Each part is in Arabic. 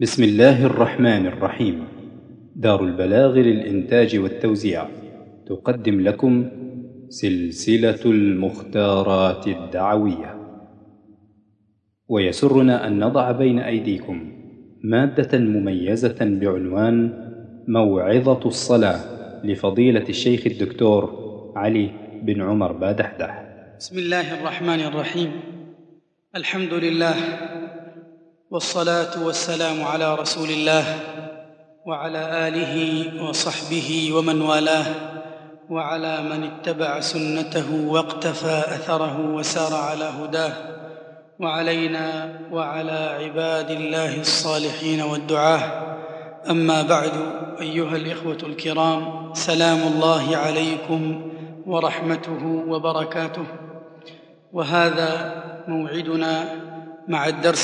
بسم الله الرحمن الرحيم. دار البلاغ للإنتاج والتوزيع تقدم لكم سلسلة المختارات الدعوية، ويسرنا أن نضع بين أيديكم مادة مميزة بعنوان موعظة الصلاة لفضيلة الشيخ الدكتور علي بن عمر بادحدح. بسم الله الرحمن الرحيم. الحمد لله والصلاة والسلام على رسول الله وعلى آله وصحبه ومن والاه وعلى من اتبع سنته واقتفى أثره وسار على هداه، وعلينا وعلى عباد الله الصالحين والدعاة. أما بعد، أيها الإخوة الكرام، سلام الله عليكم ورحمته وبركاته. وهذا موعدنا مع الدرس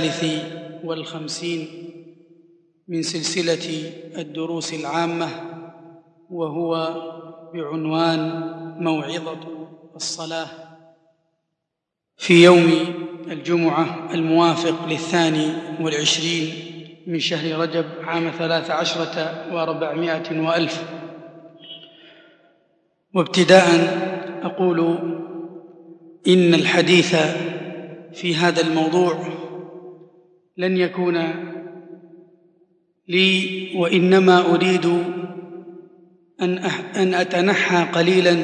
53 من سلسلة الدروس العامة، وهو بعنوان موعظة الصلاة، في يوم الجمعة الموافق 22 من شهر رجب عام 13 و400 وألف. وابتداء أقول إن الحديث في هذا الموضوع لن يكون لي، وإنما أريد أن أتنحى قليلا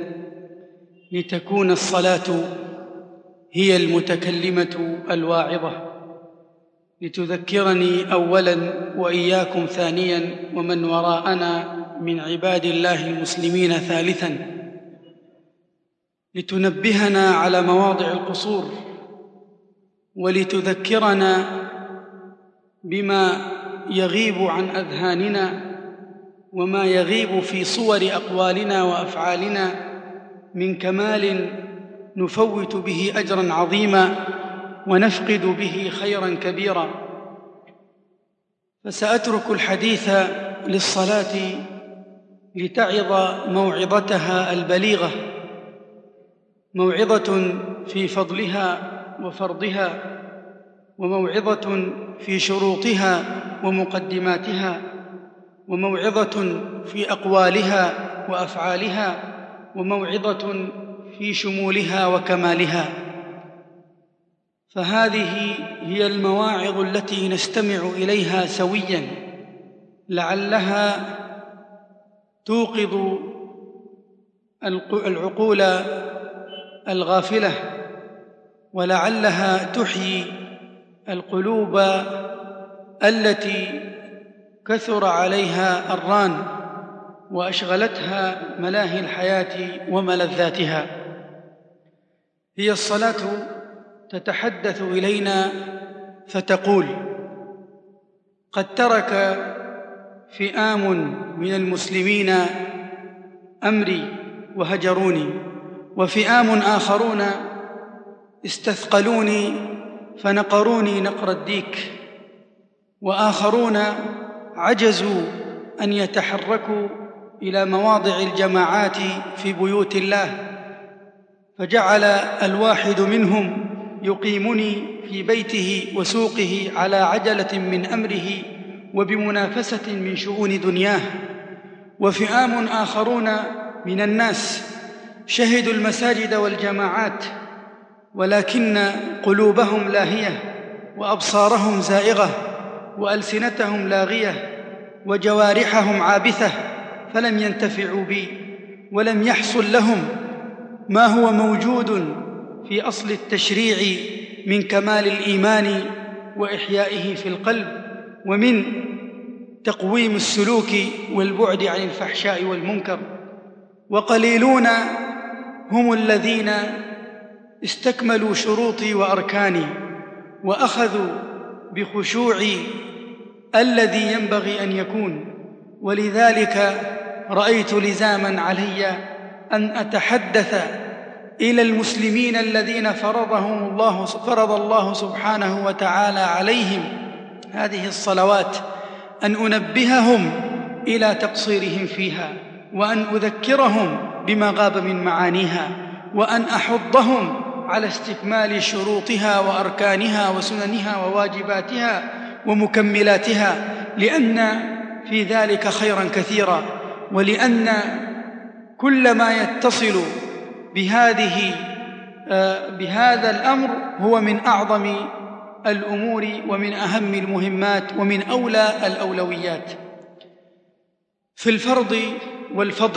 لتكون الصلاة هي المتكلمة الواعظة، لتذكرني أولا وإياكم ثانيا ومن وراءنا من عباد الله المسلمين ثالثا، لتنبهنا على مواضع القصور، ولتذكرنا بما يغيب عن أذهاننا وما يغيب في صور أقوالنا وأفعالنا من كمال نفوت به أجرا عظيما ونفقد به خيرا كبيرا. فسأترك الحديث للصلاة لتعظ موعظتها البليغة، موعظة في فضلها وفرضها، وموعظة في شروطها ومقدماتها، وموعظة في أقوالها وأفعالها، وموعظة في شمولها وكمالها. فهذه هي المواعظ التي نستمع إليها سويا، لعلها توقظ العقول الغافلة، ولعلها تحيي القلوب التي كثر عليها الران وأشغلتها ملاهي الحياة وملذاتها. هي الصلاة تتحدث إلينا فتقول: قد ترك فئام من المسلمين أمري وهجروني، وفئام آخرون استثقلوني فنقروني نقر الديك، وآخرون عجزوا أن يتحركوا إلى مواضع الجماعات في بيوت الله، فجعل الواحد منهم يقيمني في بيته وسوقه على عجلة من أمره وبمنافسة من شؤون دنياه. وفئام آخرون من الناس شهدوا المساجد والجماعات، ولكن قلوبهم لاهية وأبصارهم زائغة وألسنتهم لاغية وجوارحهم عابثة، فلم ينتفعوا بي، ولم يحصل لهم ما هو موجود في أصل التشريع من كمال الإيمان وإحيائه في القلب، ومن تقويم السلوك والبعد عن الفحشاء والمنكر. وقليلون هم الذين استكملوا شروطي وأركاني وأخذوا بخشوعي الذي ينبغي أن يكون. ولذلك رأيت لزاما علي أن أتحدث إلى المسلمين الذين فرض الله سبحانه وتعالى عليهم هذه الصلوات، أن أنبههم إلى تقصيرهم فيها، وأن أذكرهم بما غاب من معانيها، وأن أحضهم على استكمال شروطها وأركانها وسننها وواجباتها، ومكملاتها، لأن في ذلك خيرا كثيرا، ولأن كل ما يتصل بهذا الأمر هو من أعظم الأمور ومن أهم المهمات ومن أولى الأولويات. في الفرض والفضل،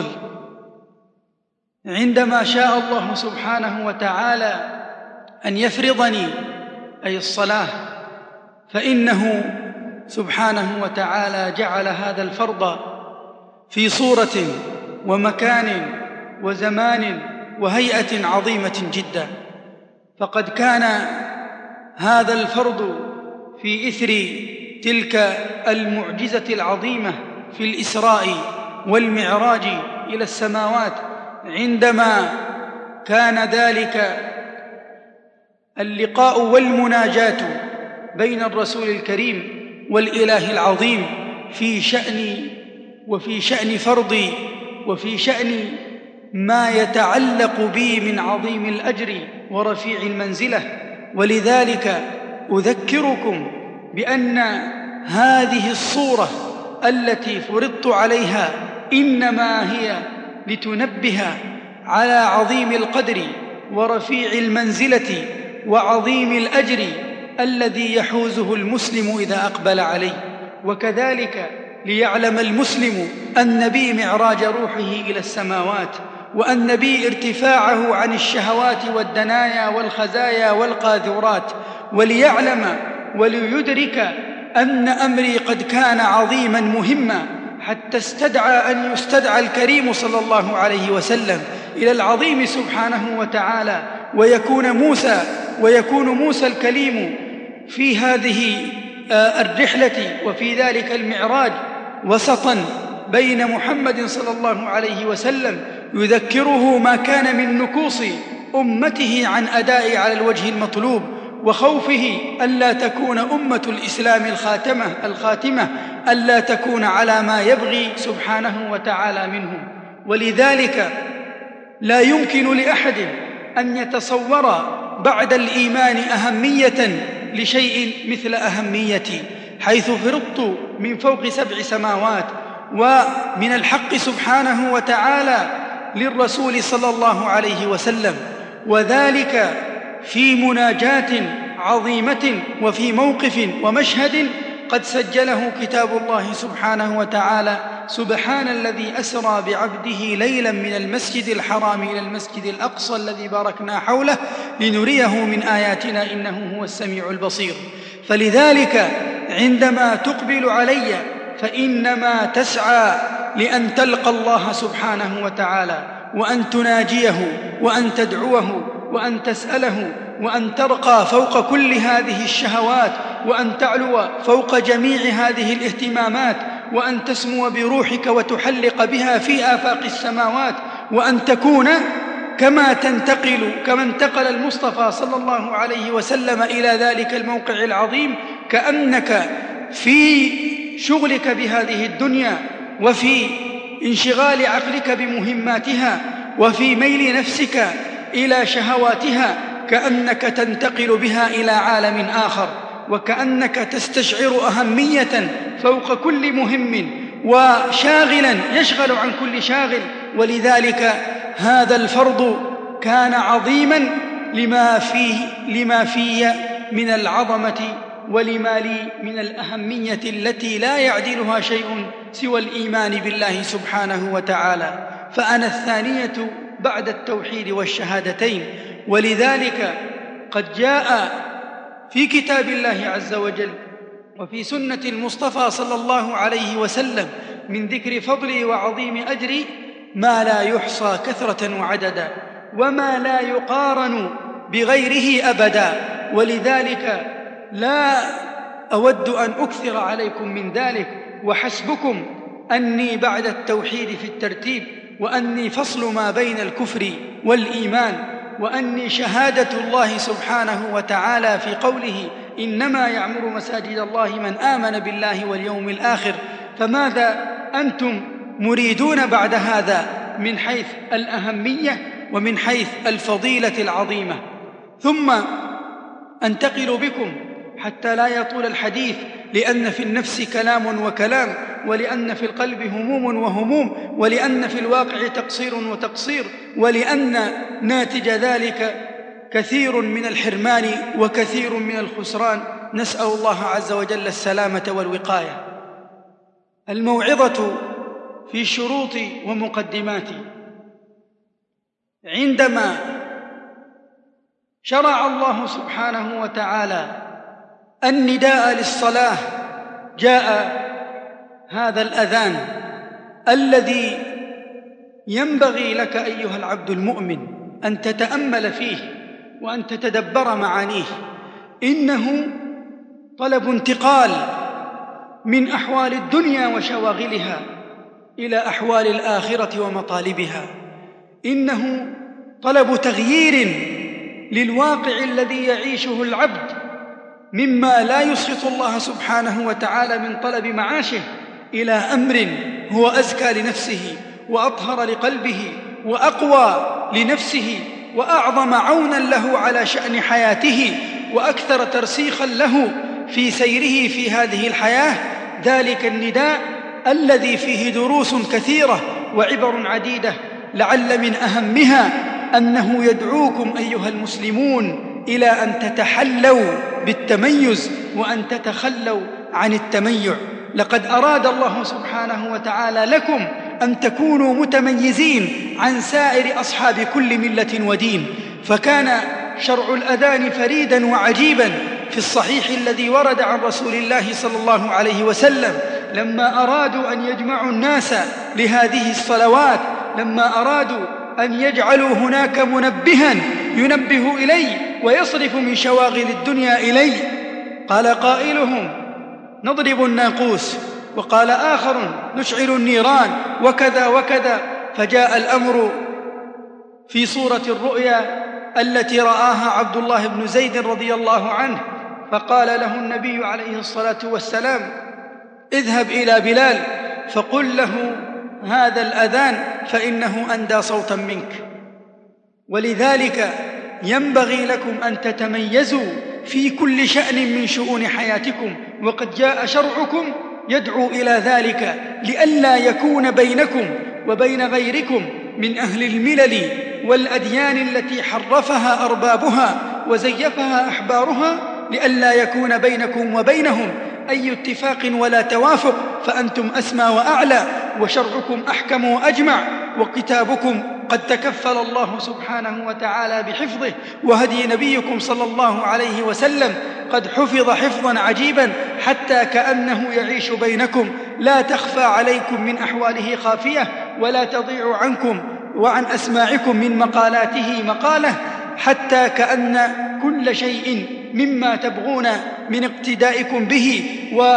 عندما شاء الله سبحانه وتعالى أن يفرضني أي الصلاة، فإنه سبحانه وتعالى جعل هذا الفرض في صورة ومكان وزمان وهيئة عظيمة جدا. فقد كان هذا الفرض في إثر تلك المعجزة العظيمة في الإسراء والمعراج إلى السماوات، عندما كان ذلك اللقاء والمناجاة بين الرسول الكريم والإله العظيم وفي شأن فرضي وفي شأن ما يتعلق بي من عظيم الأجر ورفيع المنزلة. ولذلك أذكركم بأن هذه الصورة التي فرضت عليها إنما هي لتنبه على عظيم القدر ورفيع المنزلة وعظيم الأجر الذي يحوزه المسلم إذا أقبل عليه، وكذلك ليعلم المسلم أن بي معراج روحه إلى السماوات، وأن بي ارتفاعه عن الشهوات والدنايا والخزايا والقاذورات، وليعلم وليدرك أن أمري قد كان عظيما مهما، حتى استدعى أن يستدعى الكريم صلى الله عليه وسلم إلى العظيم سبحانه وتعالى، ويكون موسى الكليم في هذه الرحلة وفي ذلك المعراج وسطا بين محمد صلى الله عليه وسلم، يذكره ما كان من نكوص أمته عن أداء على الوجه المطلوب، وخوفه ألا تكون أمة الإسلام الخاتمة ألا تكون على ما يبغي سبحانه وتعالى منهم. ولذلك لا يمكن لأحد أن يتصور بعد الإيمان أهمية لشيء مثل أهميتي، حيث فرضت من فوق 7 سماوات، ومن الحق سبحانه وتعالى للرسول صلى الله عليه وسلم، وذلك في مناجاة عظيمة وفي موقف ومشهد قد سجله كتاب الله سبحانه وتعالى: سبحان الذي أسرى بعبده ليلا من المسجد الحرام إلى المسجد الأقصى الذي باركنا حوله لنريه من آياتنا إنه هو السميع البصير. فلذلك عندما تقبل علي فإنما تسعى لأن تلقى الله سبحانه وتعالى، وأن تناجيه، وأن تدعوه، وأن تسأله، وأن ترقى فوق كل هذه الشهوات، وأن تعلو فوق جميع هذه الاهتمامات، وأن تسمو بروحك وتحلق بها في آفاق السماوات، وأن تكون كما انتقل المصطفى صلى الله عليه وسلم إلى ذلك الموقع العظيم، كأنك في شغلك بهذه الدنيا وفي انشغال عقلك بمهماتها وفي ميل نفسك إلى شهواتها، كأنك تنتقل بها إلى عالم آخر، وكأنك تستشعر أهمية فوق كل مهم، وشاغلا يشغل عن كل شاغل. ولذلك هذا الفرض كان عظيما لما فيه من العظمة ولما لي من الأهمية التي لا يعدلها شيء سوى الإيمان بالله سبحانه وتعالى. فأنا الثانية بعد التوحيد والشهادتين. ولذلك قد جاء في كتاب الله عز وجل وفي سنة المصطفى صلى الله عليه وسلم من ذكر فضلي وعظيم أجري ما لا يحصى كثرة وعددا، وما لا يقارن بغيره أبدا. ولذلك لا أود أن أكثر عليكم من ذلك، وحسبكم أني بعد التوحيد في الترتيب، وأني فصل ما بين الكفر والإيمان، وأني شهادة الله سبحانه وتعالى في قوله: إنما يعمر مساجد الله من آمن بالله واليوم الآخر. فماذا أنتم مريدون بعد هذا من حيث الأهمية ومن حيث الفضيلة العظيمة؟ ثم أنتقل بكم حتى لا يطول الحديث لأن في النفس كلام وكلام، ولأن في القلب هموم وهموم، ولأن في الواقع تقصير وتقصير، ولأن ناتج ذلك كثير من الحرمان وكثير من الخسران. نسأل الله عز وجل السلامة والوقاية. الموعظة في شروط ومقدمات. عندما شرع الله سبحانه وتعالى النداء للصلاة جاء هذا الأذان الذي ينبغي لك أيها العبد المؤمن أن تتأمل فيه وأن تتدبر معانيه. إنه طلب انتقال من أحوال الدنيا وشواغلها إلى أحوال الآخرة ومطالبها. إنه طلب تغيير للواقع الذي يعيشه العبد مما لا يسخط الله سبحانه وتعالى من طلب معاشه إلى أمر هو أزكى لنفسه وأطهر لقلبه وأقوى لنفسه وأعظم عونا له على شأن حياته وأكثر ترسيخا له في سيره في هذه الحياة. ذلك النداء الذي فيه دروس كثيرة وعبر عديدة، لعل من أهمها أنه يدعوكم أيها المسلمون إلى أن تتحلوا بالتميز وأن تتخلوا عن التميع. لقد أراد الله سبحانه وتعالى لكم أن تكونوا متميزين عن سائر أصحاب كل ملة ودين، فكان شرع الأذان فريدا وعجيبا في الصحيح الذي ورد عن رسول الله صلى الله عليه وسلم لما أرادوا أن يجمعوا الناس لهذه الصلوات، لما أرادوا أن يجعلوا هناك منبها ينبه إليه ويصرف من شواغل الدنيا إليه، قال قائلهم نضرب الناقوس، وقال آخر نشعل النيران، وكذا وكذا. فجاء الأمر في صورة الرؤيا التي رآها عبد الله بن زيد رضي الله عنه، فقال له النبي عليه الصلاة والسلام اذهب إلى بلال فقل له هذا الأذان فإنه أندى صوتا منك. ولذلك ينبغي لكم أن تتميزوا في كل شأن من شؤون حياتكم، وقد جاء شرعكم يدعو إلى ذلك لئلا يكون بينكم وبين غيركم من أهل الملل والأديان التي حرفها أربابها وزيفها أحبارها، لئلا يكون بينكم وبينهم أي اتفاق ولا توافق، فأنتم أسمى وأعلى وشرعكم أحكم وأجمع، وكتابكم قد تكفل الله سبحانه وتعالى بحفظه، وهدي نبيكم صلى الله عليه وسلم قد حفظ حفظا عجيبا حتى كأنه يعيش بينكم، لا تخفى عليكم من أحواله خافية ولا تضيع عنكم وعن أسماعكم من مقالاته مقالة، حتى كأن كل شيء مما تبغون من اقتدائكم به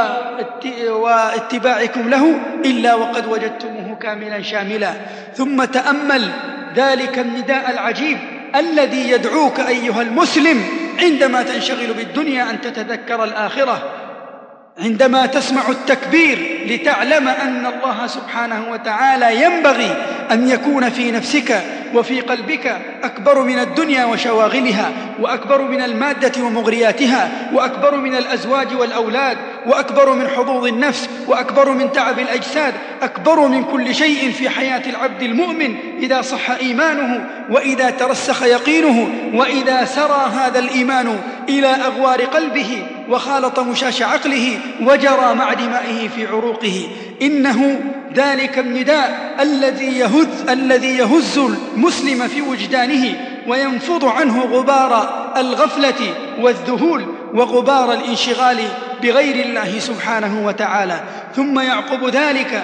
واتباعكم له إلا وقد وجدتموه كاملا شاملا. ثم تأمل ذلك النداء العجيب الذي يدعوك أيها المسلم عندما تنشغل بالدنيا أن تتذكر الآخرة، عندما تسمع التكبير لتعلم أن الله سبحانه وتعالى ينبغي أن يكون في نفسك وفي قلبك أكبر من الدنيا وشواغلها، وأكبر من المادة ومغرياتها، وأكبر من الأزواج والأولاد، وأكبر من حظوظ النفس، وأكبر من تعب الأجساد، أكبر من كل شيء في حياة العبد المؤمن إذا صح إيمانه وإذا ترسخ يقينه وإذا سرى هذا الإيمان إلى أغوار قلبه وخالط مشاش عقله وجرى مع دمائه في عروقه. إنه ذلك النداء الذي يهز المسلم في وجدانه وينفض عنه غبار الغفلة والذهول وغبار الانشغال بغير الله سبحانه وتعالى. ثم يعقب ذلك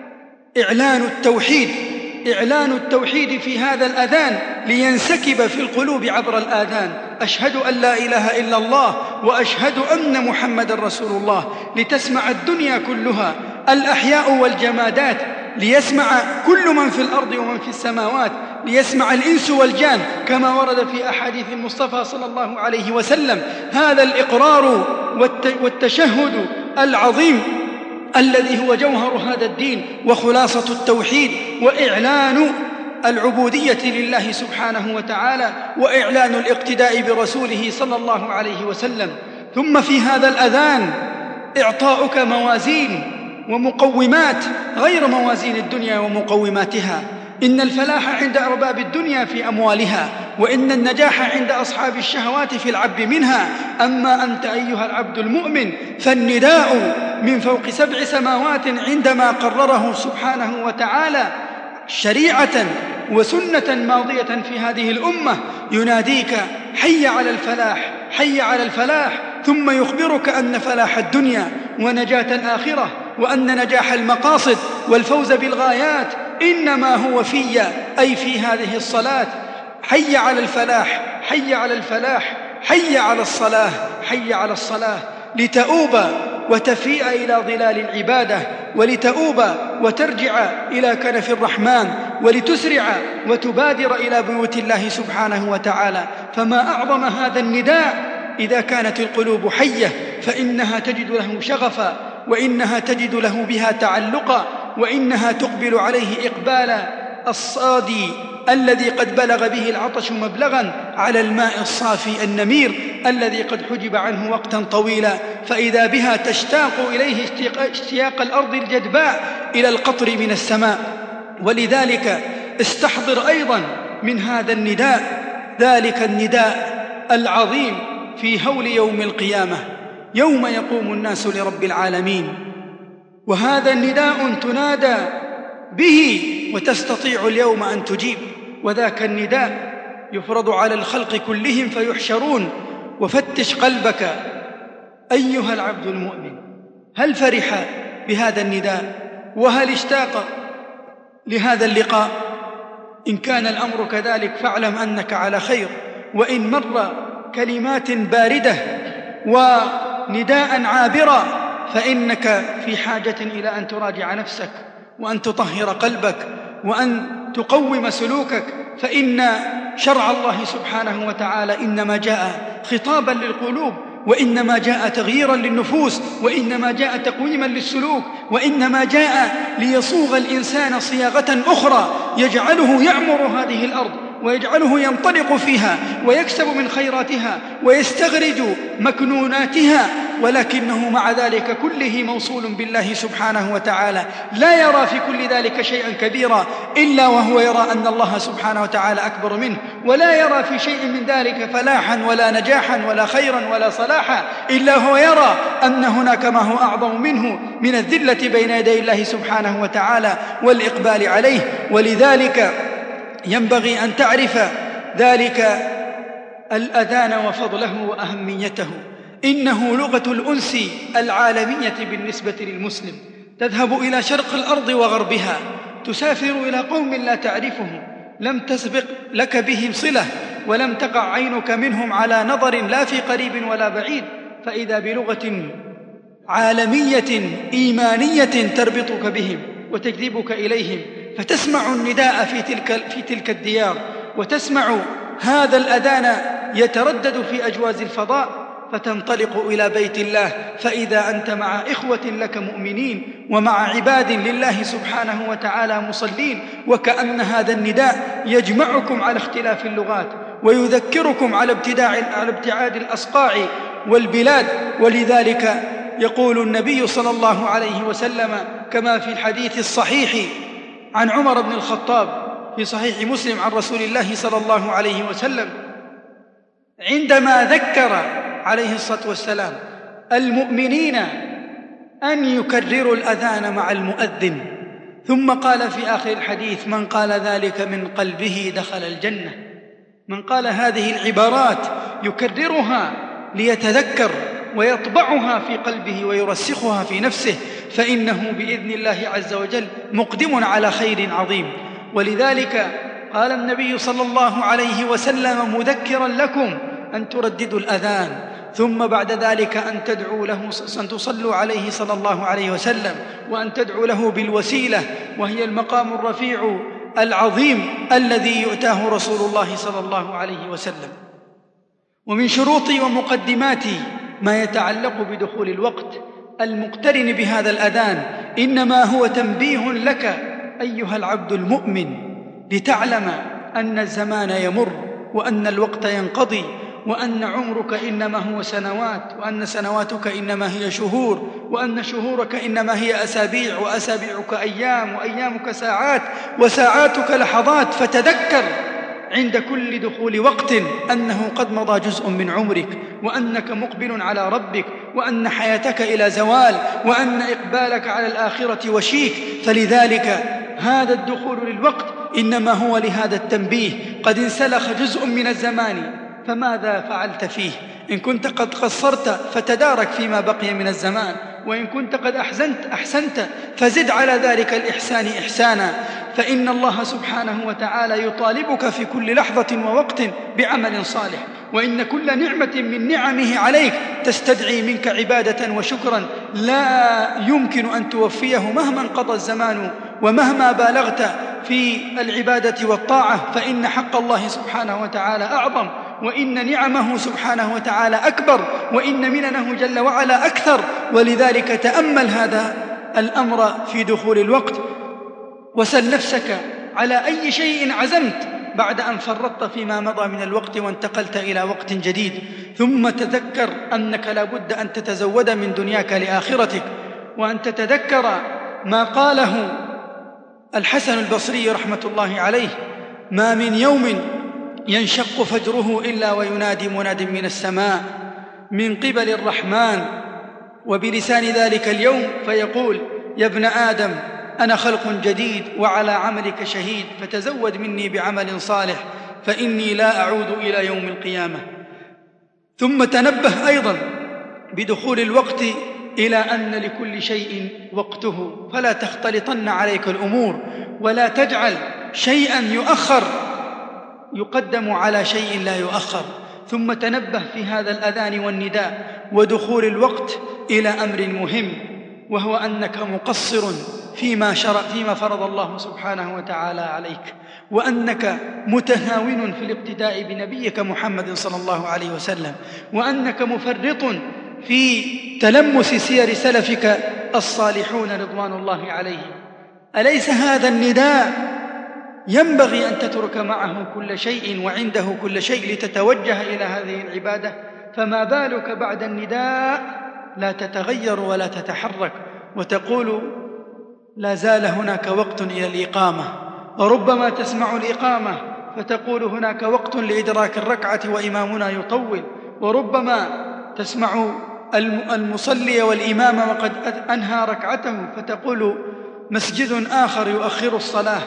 إعلان التوحيد في هذا الأذان لينسكب في القلوب عبر الآذان. أشهد أن لا إله إلا الله وأشهد أن محمد رسول الله، لتسمع الدنيا كلها الأحياء والجمادات، ليسمع كل من في الأرض ومن في السماوات، ليسمع الإنس والجان كما ورد في أحاديث المصطفى صلى الله عليه وسلم هذا الإقرار والتشهد العظيم الذي هو جوهر هذا الدين وخلاصة التوحيد، وإعلان العبودية لله سبحانه وتعالى، وإعلان الاقتداء برسوله صلى الله عليه وسلم. ثم في هذا الأذان إعطاؤك موازين ومقومات غير موازين الدنيا ومقوماتها. إن الفلاح عند أرباب الدنيا في أموالها، وإن النجاح عند أصحاب الشهوات في العب منها. أما أنت أيها العبد المؤمن فالنداء من فوق 7 سماوات عندما قرره سبحانه وتعالى شريعة وسنة ماضية في هذه الأمة يناديك: حي على الفلاح، حي على الفلاح. ثم يخبرك أن فلاح الدنيا ونجاة الآخرة وأن نجاح المقاصد والفوز بالغايات إنما هو في أي في هذه الصلاة. حي على الفلاح، حي على الفلاح، حي على الصلاة، حي على الصلاة، لتؤوب وتفيء إلى ظلال العبادة، ولتؤوب وترجع إلى كنف الرحمن، ولتسرع وتبادر إلى بيوت الله سبحانه وتعالى. فما أعظم هذا النداء إذا كانت القلوب حية، فإنها تجد له شغفا، وإنها تجد له بها تعلقا، وإنها تقبل عليه إقبال الصادي الذي قد بلغ به العطش مبلغا على الماء الصافي النمير الذي قد حجب عنه وقتا طويلا، فإذا بها تشتاق إليه اشتياق الأرض الجدباء إلى القطر من السماء. ولذلك استحضر أيضا من هذا النداء ذلك النداء العظيم في هول يوم القيامة، يوم يقوم الناس لرب العالمين. وهذا النداء تنادى به وتستطيع اليوم أن تجيب، وذاك النداء يفرض على الخلق كلهم فيحشرون. وفتش قلبك أيها العبد المؤمن، هل فرح بهذا النداء؟ وهل اشتاق لهذا اللقاء؟ إن كان الأمر كذلك فاعلم أنك على خير، وإن مر كلمات باردة ونداء عابرا فإنك في حاجة إلى أن تراجع نفسك، وأن تطهر قلبك، وأن تقوم سلوكك. فإن شرع الله سبحانه وتعالى إنما جاء خطابا للقلوب، وإنما جاء تغييرا للنفوس، وإنما جاء تقويما للسلوك، وإنما جاء ليصوغ الإنسان صياغة أخرى يجعله يعمر هذه الأرض، ويجعله ينطلق فيها ويكسب من خيراتها ويستخرج مكنوناتها، ولكنه مع ذلك كله موصول بالله سبحانه وتعالى، لا يرى في كل ذلك شيئا كبيرا إلا وهو يرى أن الله سبحانه وتعالى أكبر منه، ولا يرى في شيء من ذلك فلاحا ولا نجاحا ولا خيرا ولا صلاحا إلا هو يرى أن هناك ما هو أعظم منه من الذلة بين يدي الله سبحانه وتعالى والإقبال عليه. ولذلك ينبغي أن تعرف ذلك الأذان وفضله وأهميته. إنه لغة الأنس العالمية بالنسبة للمسلم، تذهب إلى شرق الأرض وغربها، تسافر إلى قوم لا تعرفهم، لم تسبق لك بهم صلة، ولم تقع عينك منهم على نظر لا في قريب ولا بعيد، فإذا بلغة عالمية إيمانية تربطك بهم وتجذبك إليهم، فتسمع النداء في تلك الديار، وتسمع هذا الأذان يتردد في أجواز الفضاء، فتنطلق إلى بيت الله، فإذا أنت مع إخوة لك مؤمنين ومع عباد لله سبحانه وتعالى مصلين، وكأن هذا النداء يجمعكم على اختلاف اللغات ويذكركم على ابتعاد الأصقاع والبلاد. ولذلك يقول النبي صلى الله عليه وسلم كما في الحديث الصحيح عن عمر بن الخطاب في صحيح مسلم عن رسول الله صلى الله عليه وسلم عندما ذكر عليه الصلاة والسلام المؤمنين أن يكرروا الأذان مع المؤذن، ثم قال في آخر الحديث: من قال ذلك من قلبه دخل الجنة. من قال هذه العبارات يكررها ليتذكر ويطبعها في قلبه ويرسخها في نفسه، فإنه بإذن الله عز وجل مقدم على خير عظيم. ولذلك قال النبي صلى الله عليه وسلم مذكرا لكم أن ترددوا الأذان، ثم بعد ذلك أن تدعوا له، أن تصلوا عليه صلى الله عليه وسلم، وأن تدعوا له بالوسيلة، وهي المقام الرفيع العظيم الذي يؤتاه رسول الله صلى الله عليه وسلم. ومن شروط ومقدمات ما يتعلق بدخول الوقت المقترن بهذا الأذان إنما هو تنبيه لك أيها العبد المؤمن لتعلم أن الزمان يمر، وأن الوقت ينقضي، وأن عمرك إنما هو سنوات، وأن سنواتك إنما هي شهور، وأن شهورك إنما هي أسابيع، وأسابيعك أيام، وأيامك ساعات، وساعاتك لحظات. فتذكر عند كل دخول وقت أنه قد مضى جزء من عمرك، وأنك مقبل على ربك، وأن حياتك إلى زوال، وأن إقبالك على الآخرة وشيك. فلذلك هذا الدخول للوقت إنما هو لهذا التنبيه. قد انسلخ جزء من الزمان، فماذا فعلت فيه؟ إن كنت قد قصرت فتدارك فيما بقي من الزمان، وإن كنت قد أحسنت فزد على ذلك الإحسان إحسانا. فإن الله سبحانه وتعالى يطالبك في كل لحظة ووقت بعمل صالح، وإن كل نعمة من نعمه عليك تستدعي منك عبادة وشكرا لا يمكن أن توفيه مهما انقضى الزمان ومهما بالغت في العبادة والطاعة. فإن حق الله سبحانه وتعالى أعظم، وإن نعمه سبحانه وتعالى أكبر، وإن مننه جل وعلا أكثر. ولذلك تأمل هذا الأمر في دخول الوقت، وسل نفسك على أي شيء عزمت بعد أن فرطت فيما مضى من الوقت وانتقلت إلى وقت جديد. ثم تذكر أنك لا بد أن تتزود من دنياك لآخرتك، وأن تتذكر ما قاله الحسن البصري رحمة الله عليه: ما من يوم ينشق فجره إلا وينادي مناد من السماء من قبل الرحمن وبلسان ذلك اليوم فيقول: يا ابن آدم أنا خلق جديد وعلى عملك شهيد، فتزود مني بعمل صالح فإني لا أعود إلى يوم القيامة. ثم تنبه أيضا بدخول الوقت إلى أن لكل شيء وقته، فلا تختلطن عليك الأمور، ولا تجعل شيئا يؤخر يقدم على شيء لا يؤخر. ثم تنبه في هذا الأذان والنداء ودخول الوقت إلى أمر مهم، وهو أنك مقصر فيما فرض الله سبحانه وتعالى عليك، وأنك متهاون في الاقتداء بنبيك محمد صلى الله عليه وسلم، وأنك مفرط في تلمس سير سلفك الصالحون رضوان الله عليهم. أليس هذا النداء ينبغي أن تترك معه كل شيء وعنده كل شيء لتتوجه إلى هذه العبادة؟ فما بالك بعد النداء لا تتغير ولا تتحرك وتقول: لا زال هناك وقت إلى الإقامة. وربما تسمع الإقامة فتقول: هناك وقت لإدراك الركعة وإمامنا يطول. وربما تسمع المصلي والإمام وقد أنهى ركعته فتقول: مسجد آخر يؤخر الصلاة،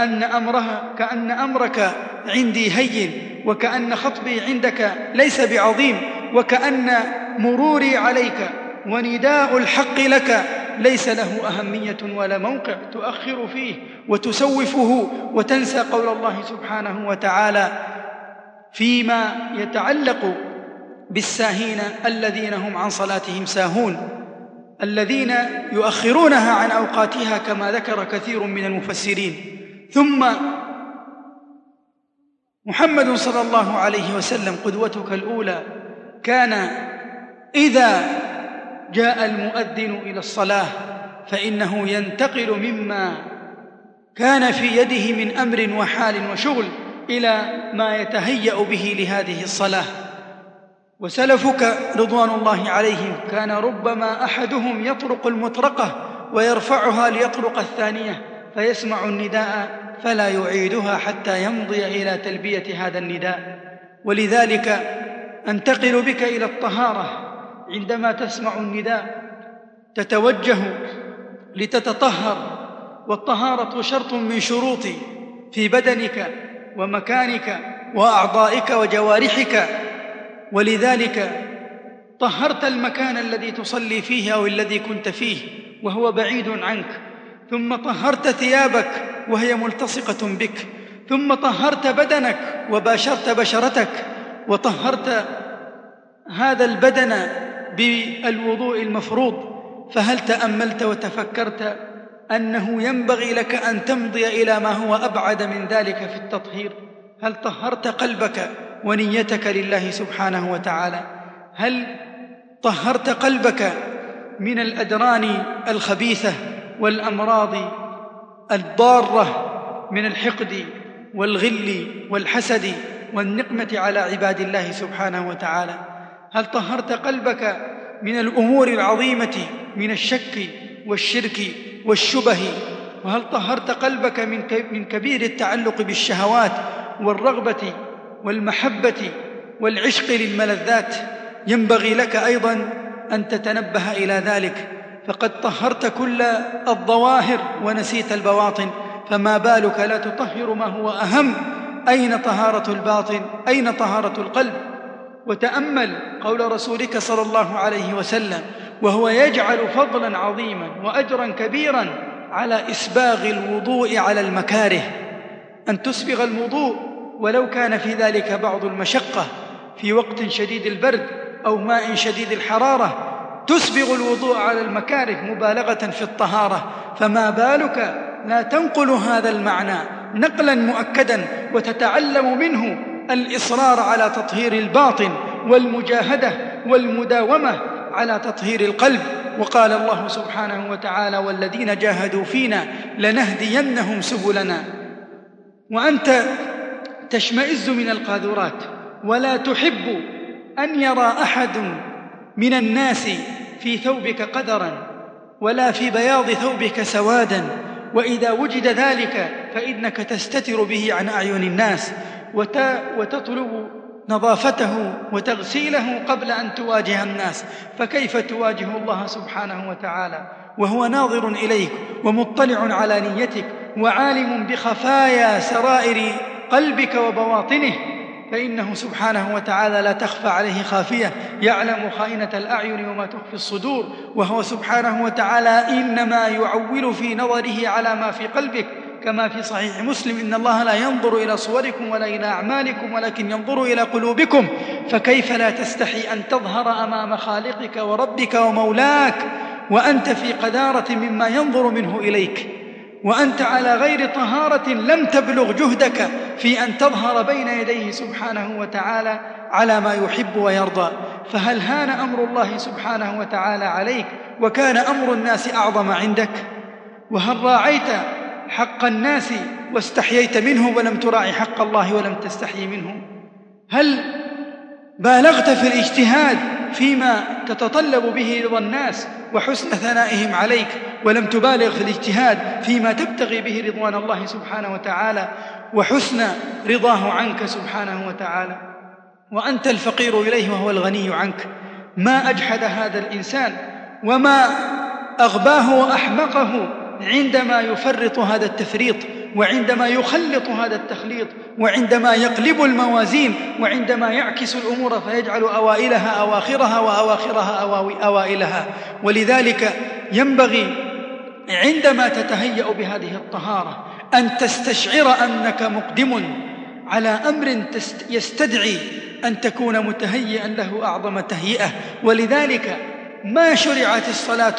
كأن أمرك عندي هين، وكأن خطبي عندك ليس بعظيم، وكأن مروري عليك ونداء الحق لك ليس له أهمية ولا موقع تؤخر فيه وتسوفه وتنسى قول الله سبحانه وتعالى فيما يتعلق بالساهين الذين هم عن صلاتهم ساهون، الذين يؤخرونها عن أوقاتها كما ذكر كثير من المفسرين. ثم محمد صلى الله عليه وسلم قدوتك الأولى كان إذا جاء المؤذن إلى الصلاة فإنه ينتقل مما كان في يده من أمر وحال وشغل إلى ما يتهيأ به لهذه الصلاة. وسلفك رضوان الله عليهم كان ربما أحدهم يطرق المطرقة ويرفعها ليطرق الثانية فيسمع النداء فلا يعيدها حتى يمضي إلى تلبية هذا النداء. ولذلك أنتقل بك إلى الطهارة. عندما تسمع النداء تتوجه لتتطهر، والطهارة شرط من شروط في بدنك ومكانك وأعضائك وجوارحك. ولذلك طهرت المكان الذي تصلي فيه أو الذي كنت فيه وهو بعيد عنك، ثم طهرت ثيابك وهي ملتصقة بك، ثم طهرت بدنك وباشرت بشرتك، وطهرت هذا البدن بالوضوء المفروض. فهل تأملت وتفكرت أنه ينبغي لك أن تمضي إلى ما هو أبعد من ذلك في التطهير؟ هل طهرت قلبك ونيتك لله سبحانه وتعالى؟ هل طهرت قلبك من الأدران الخبيثة والأمراض الضارة من الحقد والغل والحسد والنقمة على عباد الله سبحانه وتعالى؟ هل طهرت قلبك من الأمور العظيمة من الشك والشرك والشبه؟ وهل طهرت قلبك من كبير التعلق بالشهوات والرغبة والمحبة والعشق للملذات؟ ينبغي لك أيضا أن تتنبه إلى ذلك، فقد طهرت كل الظواهر ونسيت البواطن، فما بالك لا تطهر ما هو أهم؟ أين طهارة الباطن؟ أين طهارة القلب؟ وتأمل قول رسولك صلى الله عليه وسلم وهو يجعل فضلا عظيما وأجرا كبيرا على إسباغ الوضوء على المكاره، أن تسبغ الوضوء ولو كان في ذلك بعض المشقة في وقت شديد البرد أو ماء شديد الحرارة، تسبغ الوضوء على المكاره مبالغة في الطهارة، فما بالك لا تنقل هذا المعنى نقلا مؤكدا وتتعلم منه الإصرار على تطهير الباطن والمجاهدة والمداومة على تطهير القلب. وقال الله سبحانه وتعالى والذين جاهدوا فينا لنهدينهم سبلنا. وأنت تشمئز من القاذورات ولا تحب أن يرى أحد من الناس في ثوبك قذرا ولا في بياض ثوبك سوادا، وإذا وجد ذلك فإنك تستتر به عن أعين الناس وتطلب نظافته وتغسيله قبل أن تواجه الناس، فكيف تواجه الله سبحانه وتعالى وهو ناظر إليك ومطلع على نيتك وعالم بخفايا سرائر قلبك وبواطنه؟ فإنه سبحانه وتعالى لا تخفى عليه خافية، يعلم خائنة الأعين وما تخفي الصدور، وهو سبحانه وتعالى إنما يعول في نظره على ما في قلبك، كما في صحيح مسلم إن الله لا ينظر إلى صوركم ولا إلى أعمالكم ولكن ينظر إلى قلوبكم. فكيف لا تستحي أن تظهر أمام خالقك وربك ومولاك وأنت في قذارة مما ينظر منه إليك، وأنت على غير طهارة لم تبلغ جهدك في أن تظهر بين يديه سبحانه وتعالى على ما يحب ويرضى؟ فهل هان أمر الله سبحانه وتعالى عليك وكان أمر الناس أعظم عندك؟ وهل راعيت حق الناس واستحييت منه ولم تراعي حق الله ولم تستحي منه؟ هل بالغت في الاجتهاد فيما تتطلب به رضا الناس وحسن ثنائهم عليك ولم تبالغ في الاجتهاد فيما تبتغي به رضوان الله سبحانه وتعالى وحسن رضاه عنك سبحانه وتعالى، وأنت الفقير إليه وهو الغني عنك؟ ما أجحد هذا الإنسان وما أغباه وأحمقه عندما يفرط هذا التفريط، وعندما يخلط هذا التخليط، وعندما يقلب الموازين، وعندما يعكس الأمور فيجعل أوائلها أواخرها وأواخرها أوائلها. ولذلك ينبغي عندما تتهيأ بهذه الطهارة أن تستشعر أنك مقدم على أمر يستدعي أن تكون متهيئا له أعظم تهيئة. ولذلك ما شرعت الصلاة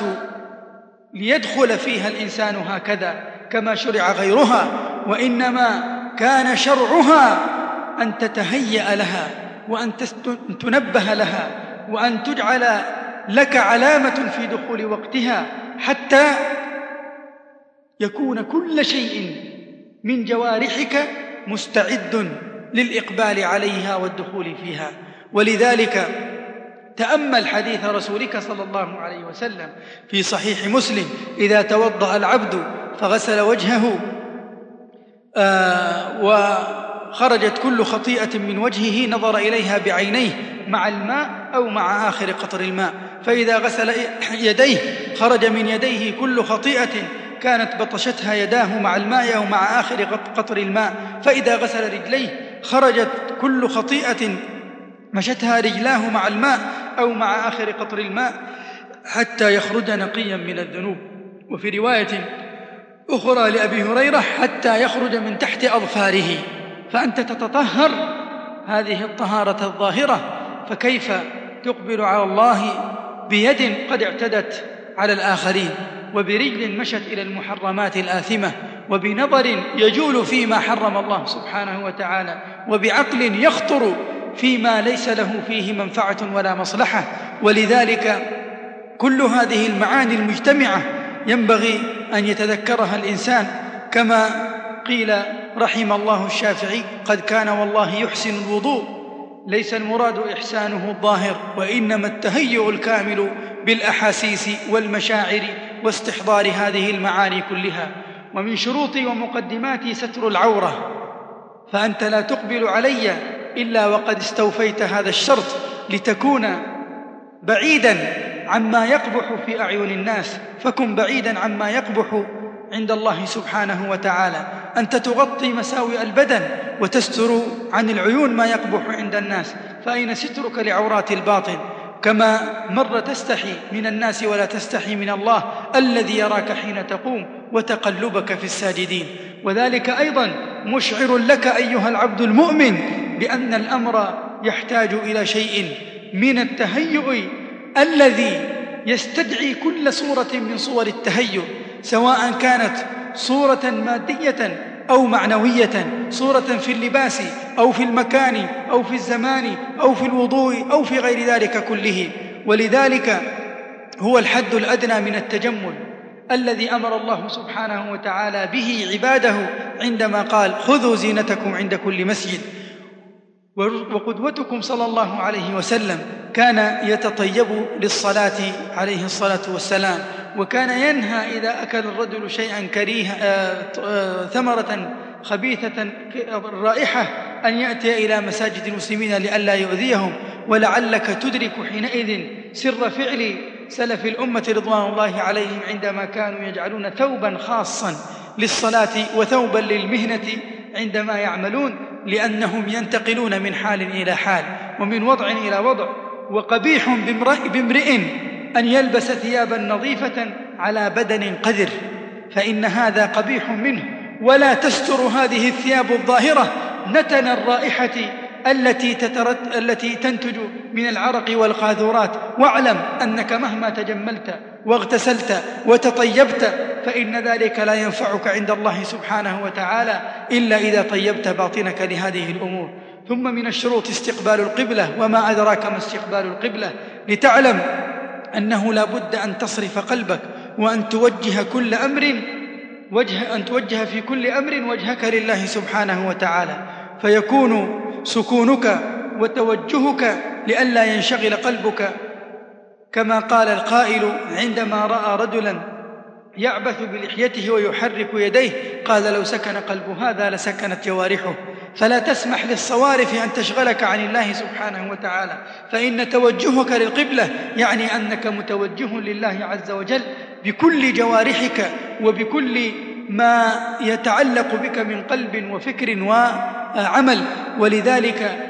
ليدخل فيها الإنسان هكذا كما شرع غيرها، وإنما كان شرعها أن تتهيأ لها وأن تنبه لها وأن تجعل لك علامة في دخول وقتها، حتى يكون كل شيء من جوارحك مستعد للإقبال عليها والدخول فيها. ولذلك تأمل حديث رسولك صلى الله عليه وسلم في صحيح مسلم: إذا توضأ العبد فغسل وجهه وخرجت كل خطيئة من وجهه نظر إليها بعينيه مع الماء أو مع آخر قطر الماء، فإذا غسل يديه خرج من يديه كل خطيئة كانت بطشتها يداه مع الماء أو مع آخر قطر الماء، فإذا غسل رجليه خرجت كل خطيئة مشتها رجلاه مع الماء أو مع آخر قطر الماء حتى يخرج نقيا من الذنوب. وفي رواية أخرى لأبي هريرة: حتى يخرج من تحت أظفاره. فأنت تتطهر هذه الطهارة الظاهرة، فكيف تقبل على الله بيد قد اعتدت على الآخرين، وبرجل مشت إلى المحرمات الآثمة، وبنظر يجول فيما حرم الله سبحانه وتعالى، وبعقل يخطر فيما ليس له فيه منفعة ولا مصلحة. ولذلك كل هذه المعاني المجتمعة ينبغي أن يتذكرها الإنسان، كما قيل رحم الله الشافعي: قد كان والله يحسن الوضوء، ليس المراد إحسانه الظاهر، وإنما التهيؤ الكامل بالأحاسيس والمشاعر واستحضار هذه المعاني كلها. ومن شروطي ومقدماتي ستر العورة، فأنت لا تقبل علي إلا وقد استوفيت هذا الشرط، لتكون بعيدا عما يقبح في أعين الناس، فكن بعيدا عما يقبح عند الله سبحانه وتعالى. أنت تغطي مساوئ البدن وتستر عن العيون ما يقبح عند الناس، فأين سترك لعورات الباطن؟ كما مرة تستحي من الناس ولا تستحي من الله الذي يراك حين تقوم وتقلبك في الساجدين. وذلك أيضا مشعر لك أيها العبد المؤمن بأن الأمر يحتاج إلى شيء من التهيؤ الذي يستدعي كل صورة من صور التهيؤ، سواء كانت صورة مادية أو معنوية، صورة في اللباس أو في المكان أو في الزمان أو في الوضوء أو في غير ذلك كله. ولذلك هو الحد الأدنى من التجمل الذي أمر الله سبحانه وتعالى به عباده عندما قال: خذوا زينتكم عند كل مسجد. وقدوتكم صلى الله عليه وسلم كان يتطيب للصلاة عليه الصلاة والسلام، وكان ينهى إذا أكل الرجل شيئا كريها ثمرة خبيثة الرائحة أن يأتي إلى مساجد المسلمين لئلا يؤذيهم. ولعلك تدرك حينئذ سر فعل سلف الأمة رضوان الله عليهم عندما كانوا يجعلون ثوبا خاصا للصلاة وثوبا للمهنة عندما يعملون، لأنهم ينتقلون من حال إلى حال ومن وضع إلى وضع. وقبيح بامرئ أن يلبس ثيابا نظيفة على بدن قذر، فإن هذا قبيح منه. ولا تستر هذه الثياب الظاهرة نتن الرائحة التي تنتج من العرق والقاذورات. واعلم أنك مهما تجملت واغتسلت وتطيبت فإن ذلك لا ينفعك عند الله سبحانه وتعالى إلا إذا طيبت باطنك لهذه الأمور. ثم من الشروط استقبال القبلة، وما أدراك ما استقبال القبلة، لتعلم أنه لا بد أن تصرف قلبك وأن توجه في كل أمر وجهك لله سبحانه وتعالى، فيكون سكونك وتوجهك لئلا ينشغل قلبك. كما قال القائل عندما رأى رجلا يعبث بلحيته ويحرك يديه قال: لو سكن قلب هذا لسكنت جوارحه. فلا تسمح للصوارف أن تشغلك عن الله سبحانه وتعالى، فإن توجهك للقبلة يعني أنك متوجه لله عز وجل بكل جوارحك وبكل ما يتعلق بك من قلب وفكر وعمل. ولذلك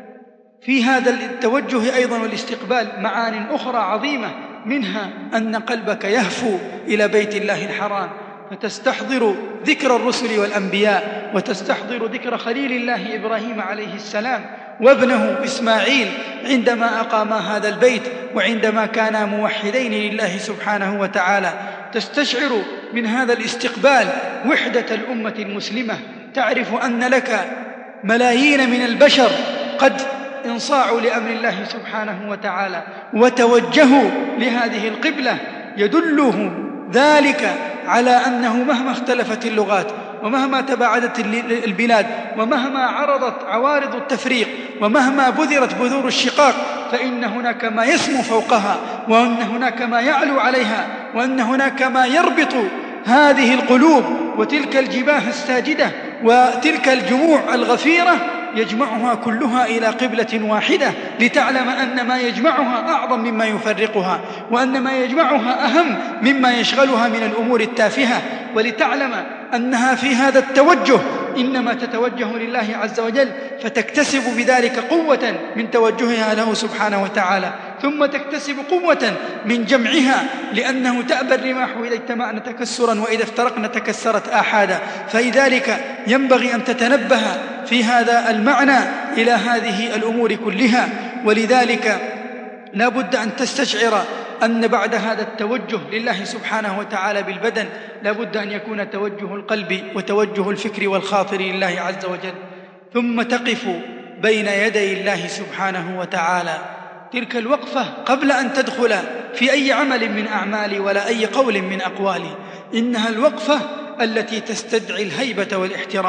في هذا التوجه أيضا والاستقبال معان أخرى عظيمة، منها أن قلبك يهفو إلى بيت الله الحرام، فتستحضر ذكر الرسل والأنبياء، وتستحضر ذكر خليل الله إبراهيم عليه السلام وابنه إسماعيل عندما أقاما هذا البيت وعندما كانا موحدين لله سبحانه وتعالى. تستشعر من هذا الاستقبال وحدة الأمة المسلمة، تعرف أن لك ملايين من البشر قد انصاعوا لأمر الله سبحانه وتعالى وتوجهوا لهذه القبلة. يدلهم ذلك على أنه مهما اختلفت اللغات ومهما تباعدت البلاد ومهما عرضت عوارض التفريق ومهما بذرت بذور الشقاق، فإن هناك ما يسمو فوقها، وأن هناك ما يعلو عليها، وأن هناك ما يربط هذه القلوب وتلك الجباه الساجدة وتلك الجموع الغفيرة، يجمعها كلها إلى قبلة واحدة، لتعلم أن ما يجمعها أعظم مما يفرقها، وأن ما يجمعها أهم مما يشغلها من الأمور التافهة، ولتعلم أنها في هذا التوجه إنما تتوجه لله عز وجل، فتكتسب بذلك قوة من توجهها له سبحانه وتعالى، ثم تكتسب قوة من جمعها، لأنه تأبى الرماح إذا اجتمعنا تكسرا وإذا افترقنا تكسرت آحادا. فلذلك ينبغي أن تتنبه في هذا المعنى إلى هذه الأمور كلها. ولذلك لا بد أن تستشعر أن بعد هذا التوجه لله سبحانه وتعالى بالبدن لا بد أن يكون توجه القلب وتوجه الفكر والخاطر لله عز وجل، ثم تقف بين يدي الله سبحانه وتعالى. تلك الوقفة قبل أن تدخل في أي عمل من أعمالي ولا أي قول من أقوالي، إنها الوقفة التي تستدعي الهيبة والاحترام،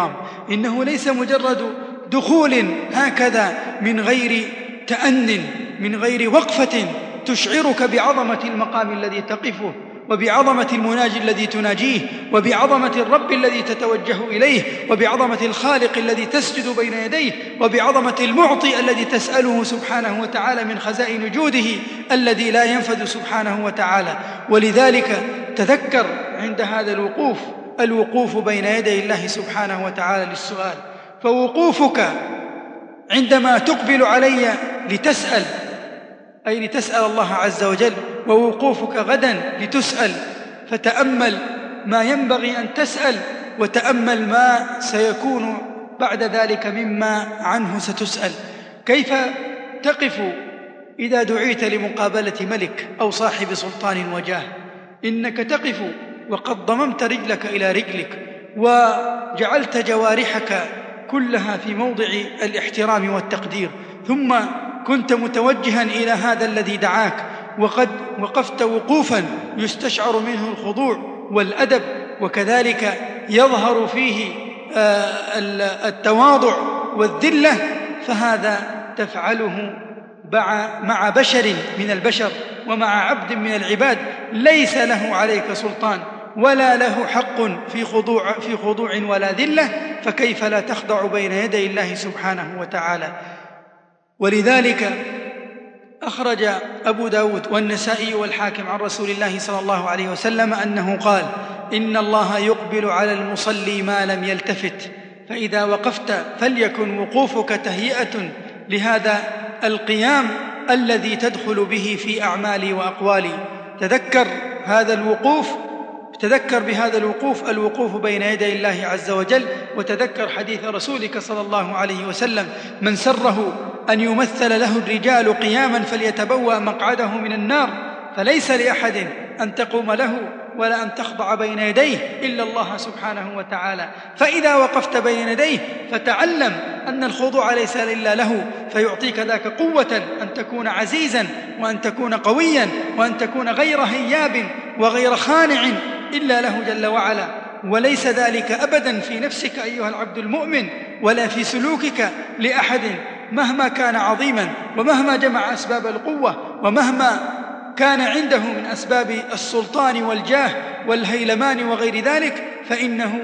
إنه ليس مجرد دخول هكذا من غير تأن، من غير وقفة تشعرك بعظمة المقام الذي تقفه، وبعظمة المناجي الذي تناجيه، وبعظمة الرب الذي تتوجه إليه، وبعظمة الخالق الذي تسجد بين يديه، وبعظمة المعطي الذي تسأله سبحانه وتعالى من خزائن جوده الذي لا ينفد سبحانه وتعالى. ولذلك تذكر عند هذا الوقوف بين يدي الله سبحانه وتعالى للسؤال. فوقوفك عندما تقبل علي لتسأل، أي لتسأل الله عز وجل، ووقوفك غدا لتسأل، فتأمل ما ينبغي أن تسأل، وتأمل ما سيكون بعد ذلك مما عنه ستسأل. كيف تقف إذا دعيت لمقابلة ملك أو صاحب سلطان وجاه؟ إنك تقف وقد ضممت رجلك إلى رجلك، وجعلت جوارحك كلها في موضع الاحترام والتقدير، ثم كنت متوجها إلى هذا الذي دعاك، وقد وقفت وقوفا يستشعر منه الخضوع والأدب، وكذلك يظهر فيه التواضع والذلة. فهذا تفعله مع بشر من البشر ومع عبد من العباد ليس له عليك سلطان ولا له حق في خضوع ولا ذلة، فكيف لا تخضع بين يدي الله سبحانه وتعالى؟ ولذلك أخرج أبو داود والنسائي والحاكم عن رسول الله صلى الله عليه وسلم أنه قال: إن الله يقبل على المصلي ما لم يلتفت، فإذا وقفت فليكن وقوفك تهيئة لهذا القيام الذي تدخل به في أعمالي وأقوالي. تذكر بهذا الوقوف بين يدي الله عز وجل، وتذكر حديث رسولك صلى الله عليه وسلم: من سره أن يمثل له الرجال قياما فليتبوأ مقعده من النار، فليس لأحد أن تقوم له ولا أن تخضع بين يديه إلا الله سبحانه وتعالى. فإذا وقفت بين يديه فتعلم أن الخضوع ليس إلا له، فيعطيك ذاك قوة أن تكون عزيزا، وأن تكون قويا، وأن تكون غير هياب وغير خانع إلا له جل وعلا. وليس ذلك أبدا في نفسك أيها العبد المؤمن، ولا في سلوكك لأحد مهما كان عظيما، ومهما جمع أسباب القوة، ومهما كان عنده من أسباب السلطان والجاه والهيلمان وغير ذلك، فإنه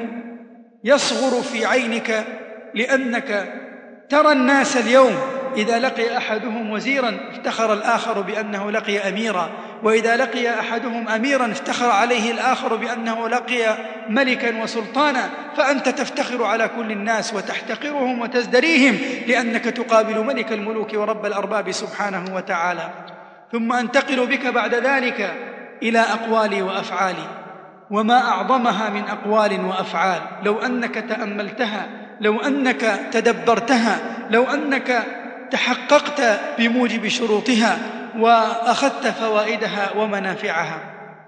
يصغر في عينك، لأنك ترى الناس اليوم إذا لقي أحدهم وزيرا افتخر الآخر بأنه لقي أميرا، وإذا لقي أحدهم أميرا افتخر عليه الآخر بأنه لقي ملكا وسلطانا. فأنت تفتخر على كل الناس وتحتقرهم وتزدريهم، لأنك تقابل ملك الملوك ورب الأرباب سبحانه وتعالى. ثم أنتقل بك بعد ذلك إلى أقوالي وأفعالي، وما أعظمها من أقوال وأفعال لو أنك تأملتها، لو أنك تدبرتها، لو أنك تحققت بموجب شروطها وأخذت فوائدها ومنافعها.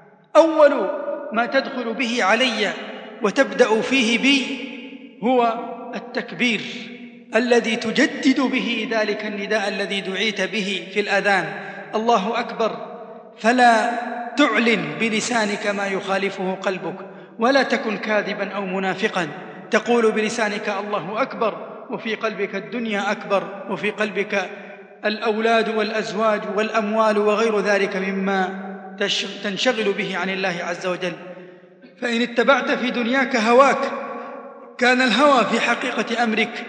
أول ما تدخل به علي وتبدأ فيه بي هو التكبير الذي تجدد به ذلك النداء الذي دعيت به في الأذان: الله أكبر. فلا تعلن بلسانك ما يخالفه قلبك، ولا تكن كاذبا أو منافقا. تقول بلسانك الله أكبر، وفي قلبك الدنيا أكبر، وفي قلبك الأولاد والأزواج والأموال وغير ذلك مما تنشغل به عن الله عز وجل. فإن اتبعت في دنياك هواك كان الهوى في حقيقة أمرك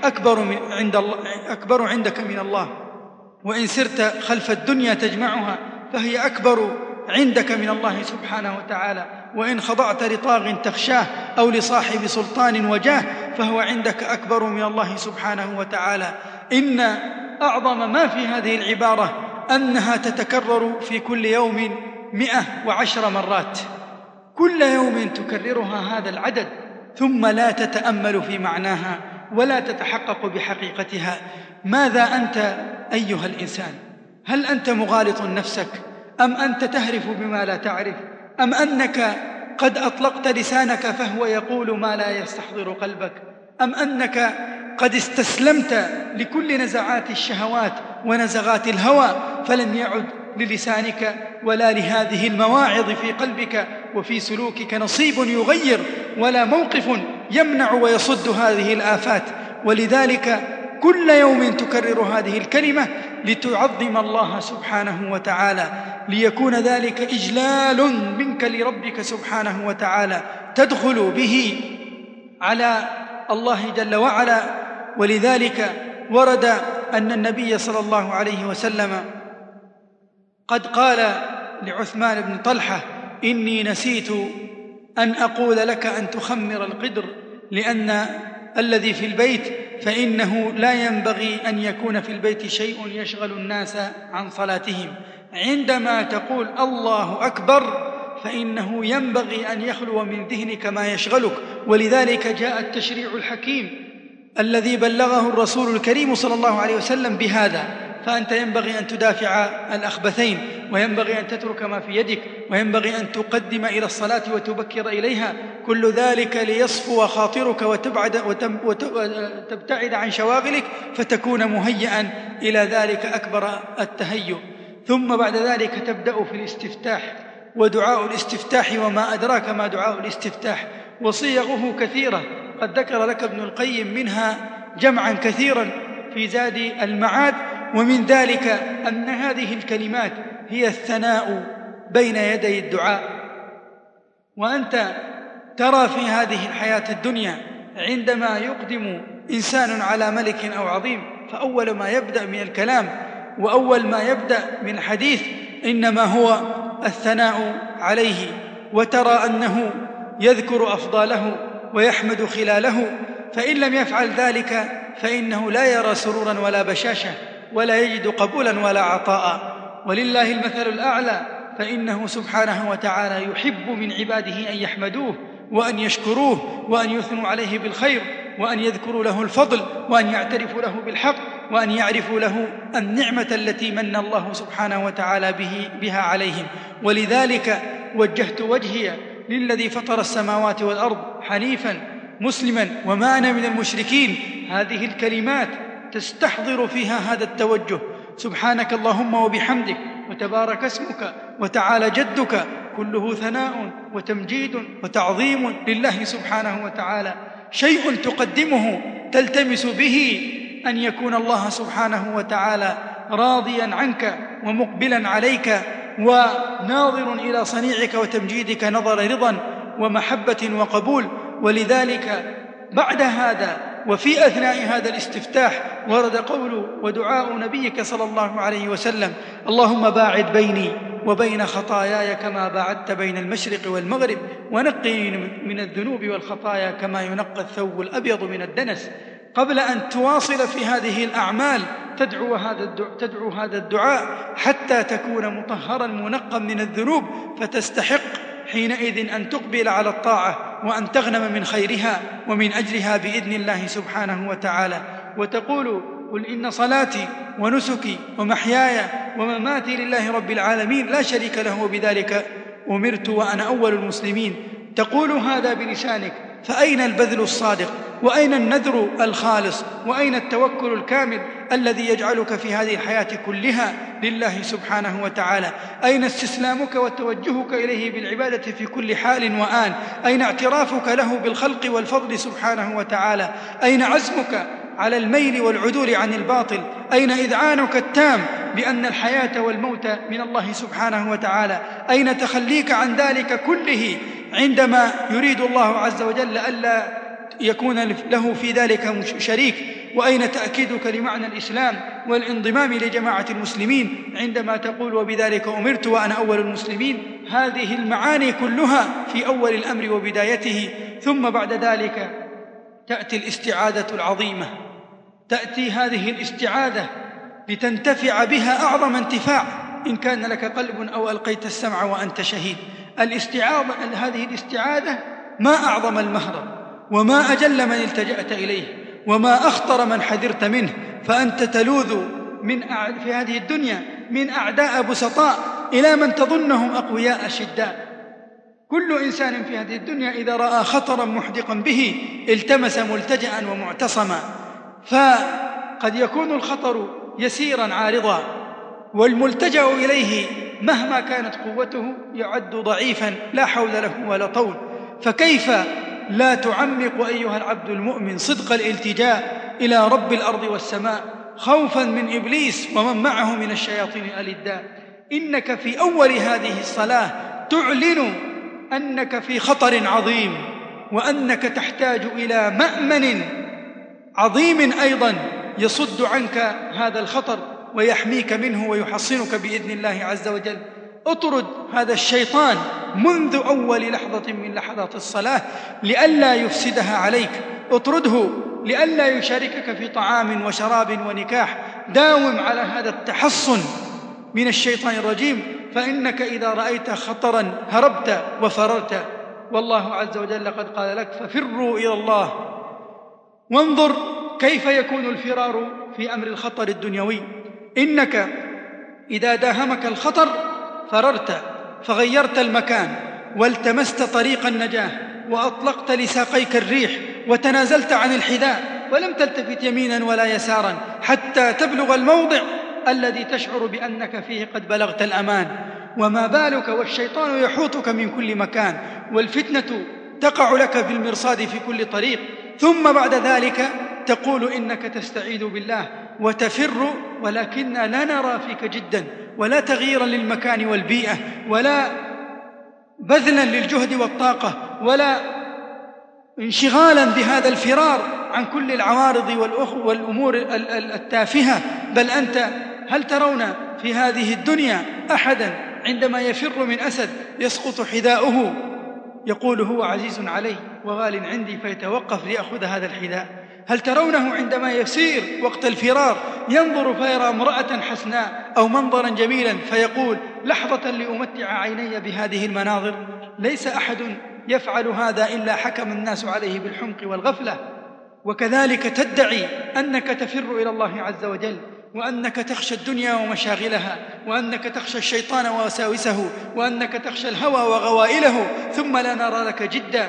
أكبر عندك من الله، وإن سرت خلف الدنيا تجمعها فهي أكبر عندك من الله سبحانه وتعالى، وإن خضعت لطاغ تخشاه أو لصاحب سلطان وجاه فهو عندك أكبر من الله سبحانه وتعالى. إن أعظم ما في هذه العبارة أنها تتكرر في كل يوم 110 مرات، كل يوم تكررها هذا العدد، ثم لا تتأمل في معناها ولا تتحقق بحقيقتها. ماذا أنت أيها الإنسان؟ هل أنت مغالط نفسك، أم أنت تهرف بما لا تعرف، أم أنك قد أطلقت لسانك فهو يقول ما لا يستحضر قلبك، أم أنك قد استسلمت لكل نزعات الشهوات ونزغات الهوى فلم يعد للسانك ولا لهذه المواعظ في قلبك وفي سلوكك نصيب يغير، ولا موقف يمنع ويصد هذه الآفات. ولذلك كل يوم تكرر هذه الكلمة لتعظم الله سبحانه وتعالى، ليكون ذلك إجلال منك لربك سبحانه وتعالى تدخل به على الله جل وعلا. ولذلك ورد أن النبي صلى الله عليه وسلم قد قال لعثمان بن طلحة: إني نسيت أن أقول لك أن تخمر القدر لأن الذي في البيت، فإنه لا ينبغي أن يكون في البيت شيء يشغل الناس عن صلاتهم. عندما تقول الله أكبر فإنه ينبغي أن يخلو من ذهنك ما يشغلك. ولذلك جاء التشريع الحكيم الذي بلغه الرسول الكريم صلى الله عليه وسلم بهذا. فأنت ينبغي أن تدافع الأخبثين، وينبغي أن تترك ما في يدك، وينبغي أن تقدم إلى الصلاة وتبكر إليها، كل ذلك ليصفو خاطرك وتبتعد عن شواغلك فتكون مهيئا إلى ذلك أكبر التهيؤ. ثم بعد ذلك تبدأ في الاستفتاح، ودعاء الاستفتاح وما أدراك ما دعاء الاستفتاح، وصيغه كثيرة قد ذكر لك ابن القيم منها جمعا كثيرا في زاد المعاد. ومن ذلك أن هذه الكلمات هي الثناء بين يدي الدعاء. وأنت ترى في هذه الحياة الدنيا عندما يقدم إنسان على ملك أو عظيم، فأول ما يبدأ من الكلام وأول ما يبدأ من الحديث إنما هو الثناء عليه، وترى أنه يذكر أفضاله ويحمد خلاله، فإن لم يفعل ذلك فإنه لا يرى سرورا ولا بشاشة، ولا يجد قبولا ولا عطاء. ولله المثل الأعلى، فإنه سبحانه وتعالى يحب من عباده أن يحمدوه وأن يشكروه وأن يثنوا عليه بالخير، وأن يذكروا له الفضل، وأن يعترفوا له بالحق، وأن يعرفوا له النعمة التي من الله سبحانه وتعالى بها عليهم. ولذلك وجهت وجهي للذي فطر السماوات والأرض حنيفا مسلما وما أنا من المشركين. هذه الكلمات تستحضر فيها هذا التوجه: سبحانك اللهم وبحمدك، وتبارك اسمك، وتعالى جدك، كله ثناء وتمجيد وتعظيم لله سبحانه وتعالى. شيء تقدمه تلتمس به أن يكون الله سبحانه وتعالى راضيا عنك ومقبلا عليك وناظر إلى صنيعك وتمجيدك نظر رضا ومحبة وقبول. ولذلك بعد هذا وفي أثناء هذا الاستفتاح ورد قول ودعاء نبيك صلى الله عليه وسلم: اللهم باعد بيني وبين خطاياي كما باعدت بين المشرق والمغرب، ونقني من الذنوب والخطايا كما ينقى الثوب الأبيض من الدنس. قبل أن تواصل في هذه الأعمال تدعو هذا الدعاء حتى تكون مطهرا منقا من الذنوب، فتستحق حينئذ أن تقبل على الطاعة وأن تغنم من خيرها ومن أجلها بإذن الله سبحانه وتعالى. وتقول: قل إن صلاتي ونسكي ومحياي ومماتي لله رب العالمين لا شريك له وبذلك أمرت وأنا أول المسلمين. تقول هذا بلسانك، فأين البذل الصادق؟ وأين النذر الخالص؟ وأين التوكل الكامل الذي يجعلك في هذه الحياة كلها لله سبحانه وتعالى؟ أين استسلامك وتوجهك إليه بالعبادة في كل حال وآن؟ أين اعترافك له بالخلق والفضل سبحانه وتعالى؟ أين عزمك على الميل والعدول عن الباطل؟ أين إذعانك التام بأن الحياة والموت من الله سبحانه وتعالى؟ أين تخليك عن ذلك كله عندما يريد الله عز وجل ألا يكون له في ذلك شريك؟ وأين تأكيدك لمعنى الإسلام والانضمام لجماعة المسلمين عندما تقول وبذلك أمرت وأنا أول المسلمين؟ هذه المعاني كلها في أول الأمر وبدايته. ثم بعد ذلك تأتي الاستعاذة العظيمة. تأتي هذه الاستعاذة لتنتفع بها أعظم انتفاع إن كان لك قلب أو ألقيت السمع وأنت شهيد. هذه الاستعاذة ما أعظم المهرب، وما أجل من التجأت إليه، وما أخطر من حذرت منه. فأنت تلوذ في هذه الدنيا من أعداء بسطاء إلى من تظنهم أقوياء شداء. كل إنسان في هذه الدنيا إذا رأى خطرا محدقا به التمس ملتجأ ومعتصما، فقد يكون الخطر يسيرا عارضا، والملتجأ إليه مهما كانت قوته يعد ضعيفا لا حول له ولا طول. فكيف لا تعمق أيها العبد المؤمن صدق الالتجاء إلى رب الأرض والسماء خوفا من إبليس ومن معه من الشياطين الألداء. إنك في أول هذه الصلاة تعلن أنك في خطر عظيم، وأنك تحتاج إلى مأمن عظيم أيضا يصد عنك هذا الخطر ويحميك منه ويحصنك بإذن الله عز وجل. اطرد هذا الشيطان منذ أول لحظة من لحظات الصلاة لئلا يفسدها عليك، اطرده لئلا يشاركك في طعام وشراب ونكاح. داوم على هذا التحصن من الشيطان الرجيم، فإنك إذا رأيت خطرا هربت وفررت، والله عز وجل قد قال لك ففروا إلى الله. وانظر كيف يكون الفرار في أمر الخطر الدنيوي. إنك إذا داهمك الخطر فررت فغيرت المكان والتمست طريق النجاة وأطلقت لساقيك الريح وتنازلت عن الحذاء ولم تلتفت يمينا ولا يسارا حتى تبلغ الموضع الذي تشعر بأنك فيه قد بلغت الأمان. وما بالك والشيطان يحوطك من كل مكان والفتنة تقع لك في المرصاد في كل طريق، ثم بعد ذلك تقول إنك تستعيذ بالله وتفر، ولكن لا نرى فيك جدا ولا تغييرا للمكان والبيئة ولا بذلا للجهد والطاقة ولا انشغالا بهذا الفرار عن كل العوارض والأمور التافهة. بل أنت هل ترون في هذه الدنيا أحدا عندما يفر من أسد يسقط حذاؤه يقول هو عزيز علي وغال عندي فيتوقف ليأخذ هذا الحذاء؟ هل ترونه عندما يسير وقت الفرار ينظر فيرى امرأة حسناء أو منظرا جميلا فيقول لحظة لأمتع عيني بهذه المناظر؟ ليس أحد يفعل هذا إلا حكم الناس عليه بالحمق والغفلة. وكذلك تدعي أنك تفر إلى الله عز وجل، وأنك تخشى الدنيا ومشاغلها، وأنك تخشى الشيطان ووساوسه، وأنك تخشى الهوى وغوائله، ثم لا نرى لك جدا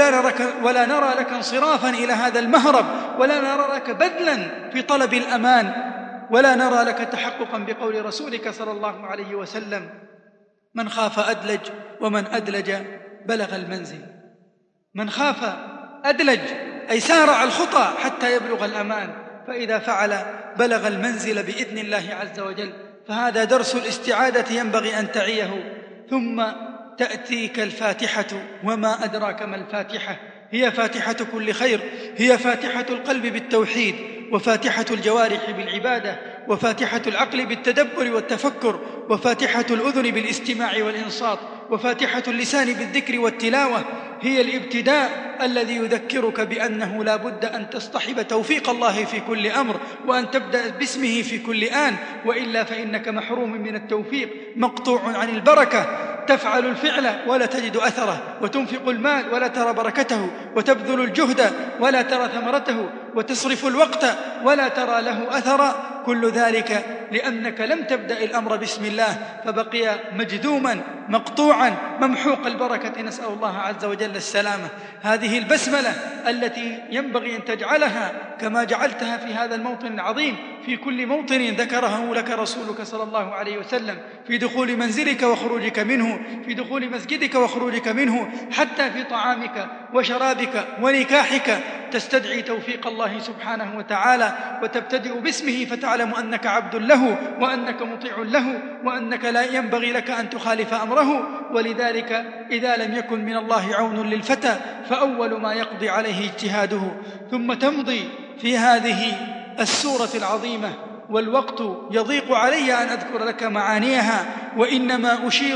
ولا نرى لك انصرافا إلى هذا المهرب، ولا نرى لك بذلا في طلب الأمان، ولا نرى لك تحققا بقول رسولك صلى الله عليه وسلم من خاف أدلج ومن أدلج بلغ المنزل. من خاف أدلج أي سارع الخطى حتى يبلغ الأمان، فإذا فعل بلغ المنزل بإذن الله عز وجل. فهذا درس الاستعادة ينبغي أن تعيه. ثم تأتيك الفاتحة، وما أدراك ما الفاتحة؟ هي فاتحة كل خير، هي فاتحة القلب بالتوحيد، وفاتحة الجوارح بالعبادة، وفاتحة العقل بالتدبر والتفكر، وفاتحة الأذن بالاستماع والإنصات، وفاتحة اللسان بالذكر والتلاوة. هي الابتداء الذي يذكرك بأنه لا بد أن تصطحب توفيق الله في كل أمر، وأن تبدأ باسمه في كل آن، وإلا فإنك محروم من التوفيق، مقطوع عن البركة. تفعل الفعل ولا تجد أثره، وتنفق المال ولا ترى بركته، وتبذل الجهد ولا ترى ثمرته، وتصرف الوقت ولا ترى له أثرا. كل ذلك لأنك لم تبدأ الأمر باسم الله، فبقي مجذوما مقطوعا ممحوق البركة، نسأل الله عز وجل السلامة. هذه البسملة التي ينبغي أن تجعلها كما جعلتها في هذا الموطن العظيم، في كل موطن ذكره لك رسولك صلى الله عليه وسلم، في دخول منزلك وخروجك منه، في دخول مسجدك وخروجك منه، حتى في طعامك وشرابك ونكاحك، تستدعي توفيق الله سبحانه وتعالى، وتبتدئ باسمه فتعلم أنك عبد له، وأنك مطيع له، وأنك لا ينبغي لك أن تخالف أمره. ولذلك إذا لم يكن من الله عون للفتى فأول ما يقضي عليه اجتهاده. ثم تمضي في هذه السورة العظيمة، والوقت يضيق علي أن أذكر لك معانيها، وإنما أشير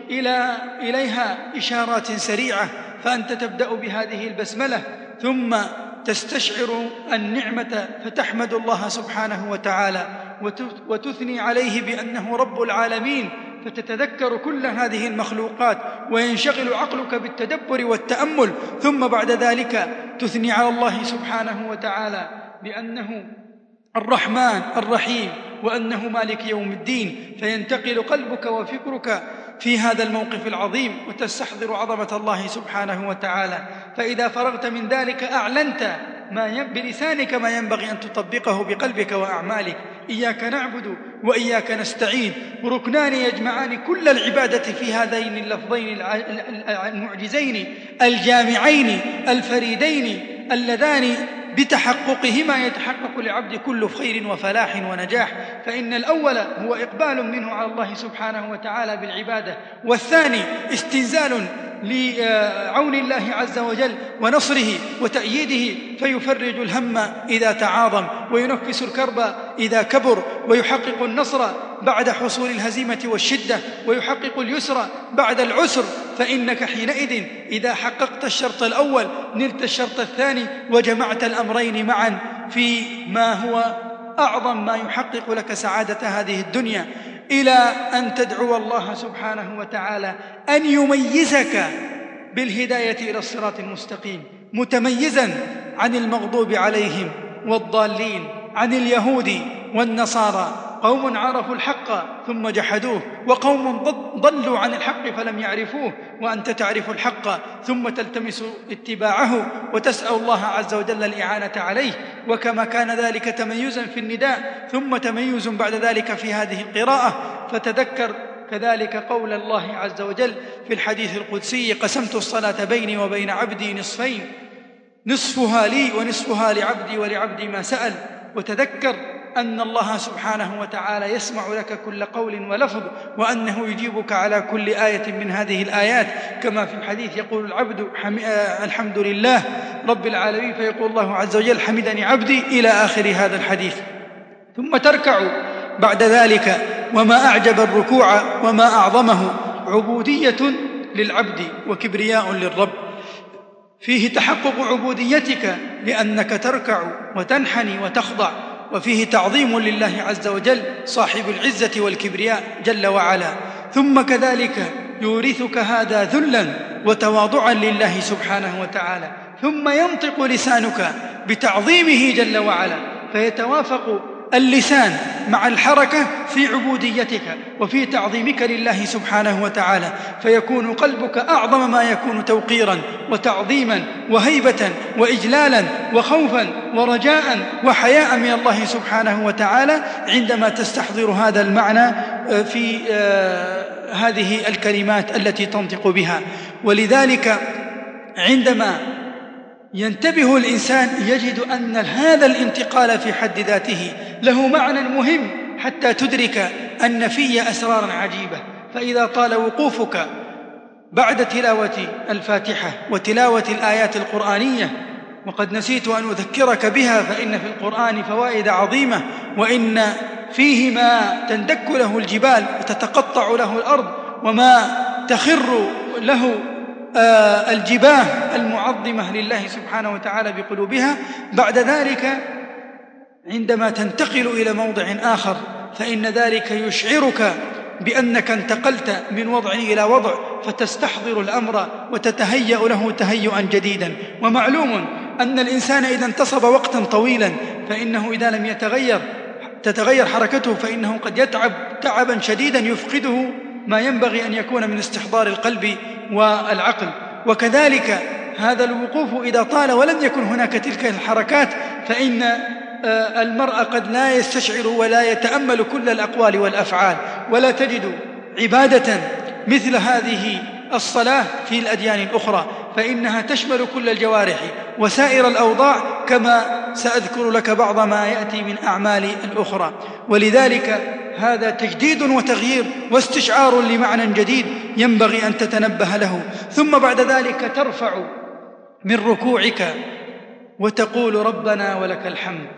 إليها إشارات سريعة. فأنت تبدأ بهذه البسملة، ثم تستشعر النعمة فتحمد الله سبحانه وتعالى وتثني عليه بأنه رب العالمين، فتتذكر كل هذه المخلوقات وينشغل عقلك بالتدبر والتأمل. ثم بعد ذلك تثني على الله سبحانه وتعالى بأنه الرحمن الرحيم، وأنه مالك يوم الدين، فينتقل قلبك وفكرك في هذا الموقف العظيم، وتستحضر عظمة الله سبحانه وتعالى. فإذا فرغت من ذلك أعلنت بلسانك ما ينبغي أن تطبقه بقلبك وأعمالك. إياك نعبد وإياك نستعين، ركنان يجمعان كل العبادة في هذين اللفظين المعجزين الجامعين الفريدين اللذان بتحققهما يتحقق لعبد كل خير وفلاح ونجاح. فإن الأول هو إقبال منه على الله سبحانه وتعالى بالعبادة، والثاني استنزال لعون الله عز وجل ونصره وتأييده، فيفرج الهم إذا تعاظم، وينفس الكرب إذا كبر، ويحقق النصر بعد حصول الهزيمة والشدة، ويحقق اليسر بعد العسر. فإنك حينئذ إذا حققت الشرط الأول نلت الشرط الثاني، وجمعت الأمرين معا في ما هو أعظم ما يحقق لك سعادة هذه الدنيا، إلى أن تدعو الله سبحانه وتعالى أن يميزك بالهداية إلى الصراط المستقيم، متميزا عن المغضوب عليهم والضالين، عن اليهود والنصارى، قوم عرفوا الحق ثم جحدوه، وقوم ضلوا عن الحق فلم يعرفوه، وأنت تعرف الحق ثم تلتمس اتباعه وتسأل الله عز وجل الإعانة عليه. وكما كان ذلك تميزا في النداء ثم تميز بعد ذلك في هذه القراءة، فتذكر كذلك قول الله عز وجل في الحديث القدسي: قسمت الصلاة بيني وبين عبدي نصفين، نصفها لي ونصفها لعبدي ولعبدي ما سأل. وتذكر أن الله سبحانه وتعالى يسمع لك كل قول ولفظ، وأنه يجيبك على كل آية من هذه الآيات، كما في الحديث يقول العبد الحمد لله رب العالمين، فيقول الله عز وجل: حمدني عبدي، إلى آخر هذا الحديث. ثم تركع بعد ذلك، وما أعجب الركوع وما أعظمه، عبودية للعبد وكبرياء للرب، فيه تحقق عبوديتك لأنك تركع وتنحني وتخضع، وفيه تعظيم لله عز وجل صاحب العزة والكبرياء جل وعلا. ثم كذلك يورثك هذا ذلا وتواضعا لله سبحانه وتعالى، ثم ينطق لسانك بتعظيمه جل وعلا، فيتوافق اللسان مع الحركة في عبوديتك وفي تعظيمك لله سبحانه وتعالى، فيكون قلبك أعظم ما يكون توقيرا وتعظيما وهيبة وإجلالا وخوفا ورجاء وحياء من الله سبحانه وتعالى عندما تستحضر هذا المعنى في هذه الكلمات التي تنطق بها. ولذلك عندما ينتبه الإنسان يجد أن هذا الانتقال في حد ذاته له معنى مهم، حتى تدرك أن فيه أسرارا عجيبة. فإذا طال وقوفك بعد تلاوة الفاتحة وتلاوة الآيات القرآنية، وقد نسيت أن أذكرك بها، فإن في القرآن فوائد عظيمة، وإن فيه ما تندك له الجبال وتتقطع له الأرض، وما تخر له الجباه المعظمة لله سبحانه وتعالى بقلوبها. بعد ذلك عندما تنتقل إلى موضع آخر، فإن ذلك يشعرك بأنك انتقلت من وضع إلى وضع، فتستحضر الأمر وتتهيأ له تهيئا جديدا. ومعلوم أن الإنسان إذا انتصب وقتا طويلا، فإنه إذا لم تتغير حركته، فإنه قد يتعب تعبا شديدا يفقده ما ينبغي أن يكون من استحضار القلب والعقل. وكذلك هذا الوقوف إذا طال ولم يكن هناك تلك الحركات، فإن المرء قد لا يستشعر ولا يتأمل كل الأقوال والأفعال، ولا تجد عبادة مثل هذه الصلاة في الأديان الأخرى، فإنها تشمل كل الجوارح وسائر الأوضاع، كما سأذكر لك بعض ما يأتي من أعمال الأخرى. ولذلك هذا تجديد وتغيير واستشعار لمعنى جديد ينبغي أن تتنبه له. ثم بعد ذلك ترفع من ركوعك وتقول: ربنا ولك الحمد،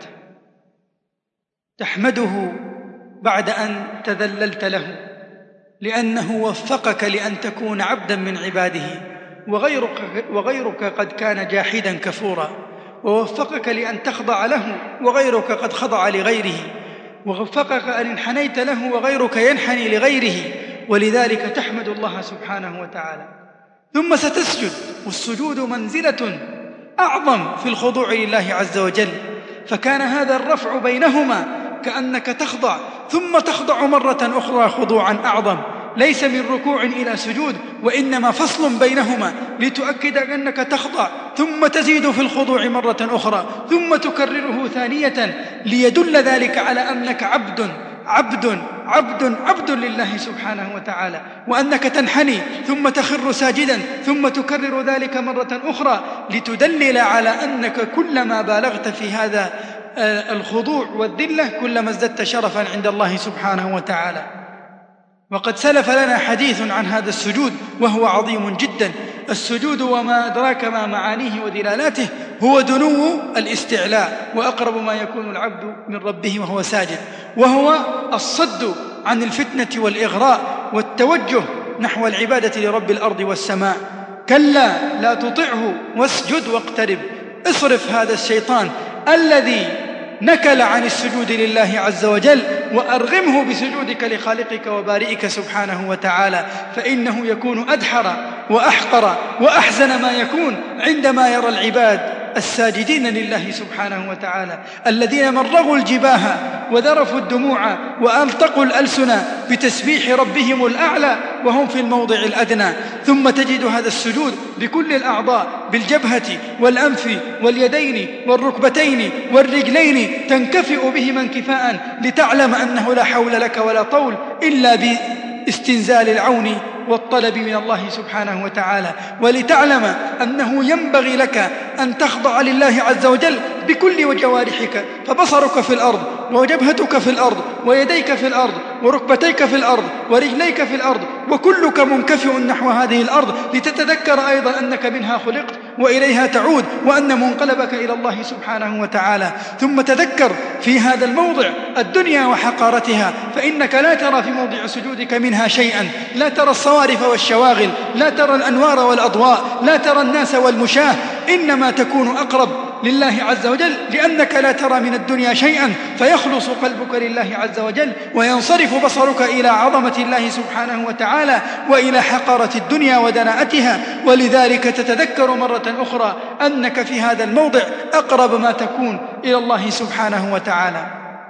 تحمده بعد أن تذللت له، لأنه وفقك لأن تكون عبدا من عباده، وغيرك قد كان جاحدا كفورا، ووفقك لأن تخضع له، وغيرك قد خضع لغيره، ووفقك أن انحنيت له، وغيرك ينحني لغيره. ولذلك تحمد الله سبحانه وتعالى. ثم ستسجد، والسجود منزلة أعظم في الخضوع لله عز وجل، فكان هذا الرفع بينهما كأنك تخضع ثم تخضع مرة أخرى خضوعا أعظم، ليس من ركوع إلى سجود، وإنما فصل بينهما لتؤكد أنك تخضع ثم تزيد في الخضوع مرة أخرى ثم تكرره ثانية، ليدل ذلك على أنك عبد عبد عبد عبد لله سبحانه وتعالى، وأنك تنحني ثم تخر ساجدا ثم تكرر ذلك مرة أخرى لتدلل على أنك كلما بالغت في هذا الخضوع والذلة كلما ازددت شرفا عند الله سبحانه وتعالى. وقد سلف لنا حديث عن هذا السجود وهو عظيم جدا. السجود وما أدراك ما معانيه ودلالاته هو دنو الاستعلاء، وأقرب ما يكون العبد من ربه وهو ساجد، وهو الصد عن الفتنة والإغراء والتوجه نحو العبادة لرب الأرض والسماء. كلا لا تطعه واسجد واقترب. اصرف هذا الشيطان الذي نكل عن السجود لله عز وجل وأرغمه بسجودك لخالقك وبارئك سبحانه وتعالى، فإنه يكون أدحر وأحقر وأحزن ما يكون عندما يرى العباد الساجدين لله سبحانه وتعالى الذين مرغوا الجباه وذرفوا الدموع وألطقوا الألسن بتسبيح ربهم الأعلى وهم في الموضع الأدنى. ثم تجد هذا السجود بكل الأعضاء، بالجبهة والأنف واليدين والركبتين والرجلين، تنكفئ بهما انكفاء لتعلم أنه لا حول لك ولا طول إلا باستنزال العون والطلب من الله سبحانه وتعالى، ولتعلم أنه ينبغي لك أن تخضع لله عز وجل بكل جوارحك، فبصرك في الأرض وجبهتك في الأرض ويديك في الأرض وركبتيك في الأرض ورجليك في الأرض، وكلك منكفئ نحو هذه الأرض لتتذكر أيضا أنك منها خلقت وإليها تعود، وأن منقلبك إلى الله سبحانه وتعالى. ثم تذكر في هذا الموضع الدنيا وحقارتها، فإنك لا ترى في موضع سجودك منها شيئا، لا ترى الصوارف والشواغل، لا ترى الأنوار والأضواء، لا ترى الناس والمشاة، إنما تكون أقرب لله عز وجل لأنك لا ترى من الدنيا شيئا، فيخلص قلبك لله عز وجل وينصرف بصرك إلى عظمة الله سبحانه وتعالى وإلى حقارة الدنيا ودناءتها. ولذلك تتذكر مرة أخرى أنك في هذا الموضع أقرب ما تكون إلى الله سبحانه وتعالى،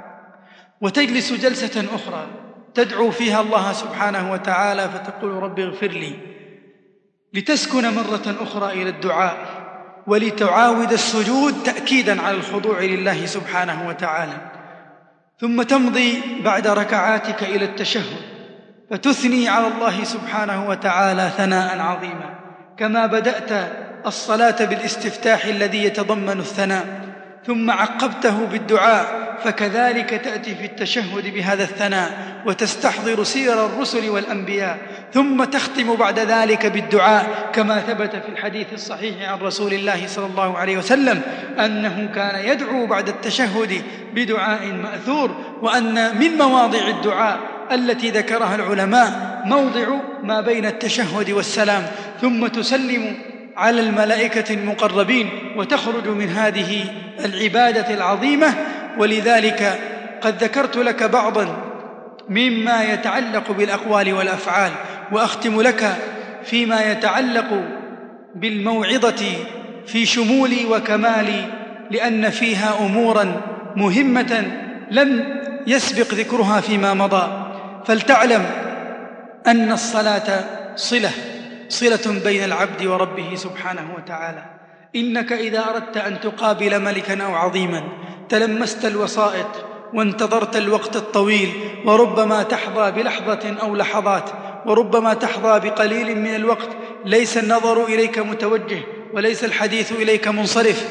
وتجلس جلسة أخرى تدعو فيها الله سبحانه وتعالى فتقول رب اغفر لي، لتسكن مرة أخرى إلى الدعاء ولتعاود السجود تأكيدا على الخضوع لله سبحانه وتعالى. ثم تمضي بعد ركعاتك إلى التشهد فتثني على الله سبحانه وتعالى ثناء عظيما، كما بدأت الصلاة بالاستفتاح الذي يتضمن الثناء ثم عقبته بالدعاء، فكذلك تأتي في التشهد بهذا الثناء وتستحضر سير الرسل والأنبياء، ثم تختم بعد ذلك بالدعاء كما ثبت في الحديث الصحيح عن رسول الله صلى الله عليه وسلم أنه كان يدعو بعد التشهد بدعاء مأثور، وأن من مواضع الدعاء التي ذكرها العلماء موضع ما بين التشهد والسلام، ثم تسلم على الملائكة المقربين وتخرج من هذه العبادة العظيمة. ولذلك قد ذكرت لك بعضا مما يتعلق بالأقوال والأفعال، وأختم لك فيما يتعلق بالموعظة في شمولي وكمالي، لأن فيها أمورا مهمة لم يسبق ذكرها فيما مضى. فلتعلم أن الصلاة صلة بين العبد وربه سبحانه وتعالى. إنك إذا أردت أن تقابل ملكا أو عظيما تلمست الوسائط وانتظرت الوقت الطويل، وربما تحظى بلحظة أو لحظات، وربما تحظى بقليل من الوقت ليس النظر إليك متوجه وليس الحديث إليك منصرف،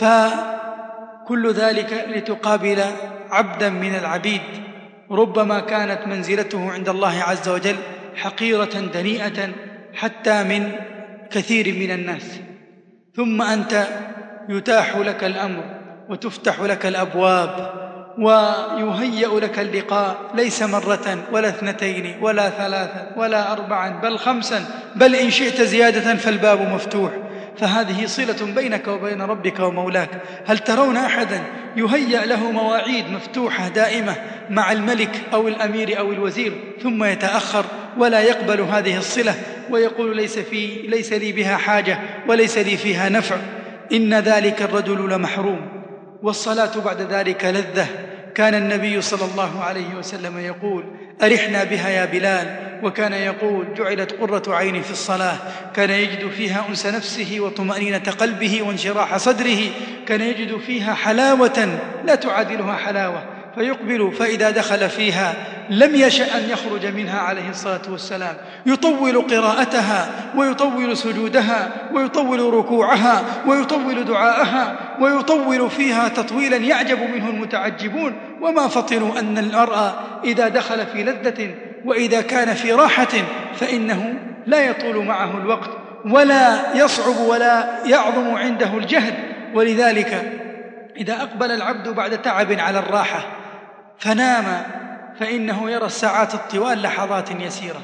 فكل ذلك لتقابل عبدا من العبيد ربما كانت منزلته عند الله عز وجل حقيرة دنيئة حتى من كثير من الناس، ثم أنت يتاح لك الأمر وتفتح لك الأبواب ويهيأ لك اللقاء، ليس مرة ولا اثنتين ولا ثلاثة ولا أربعا بل خمسا، بل إن شئت زيادة فالباب مفتوح. فهذه صلة بينك وبين ربك ومولاك. هل ترون أحدا يهيأ له مواعيد مفتوحة دائمة مع الملك أو الأمير أو الوزير ثم يتأخر ولا يقبل هذه الصلة ويقول ليس لي بها حاجة وليس لي فيها نفع؟ إن ذلك الرجل لمحروم. والصلاة بعد ذلك لذة. كان النبي صلى الله عليه وسلم يقول: أرحنا بها يا بلال. وكان يقول: جعلت قرة عيني في الصلاة. كان يجد فيها أنس نفسه وطمأنينة قلبه وانشراح صدره، كان يجد فيها حلاوة لا تعادلها حلاوة، فيقبل فإذا دخل فيها لم يشأ أن يخرج منها عليه الصلاة والسلام، يطول قراءتها ويطول سجودها ويطول ركوعها ويطول دعاءها ويطول فيها تطويلا يعجب منه المتعجبون. وما فطنوا أن المرء إذا دخل في لذة وإذا كان في راحة فإنه لا يطول معه الوقت ولا يصعب ولا يعظم عنده الجهد. ولذلك إذا أقبل العبد بعد تعب على الراحة فنام فإنه يرى الساعات الطوال لحظات يسيرة،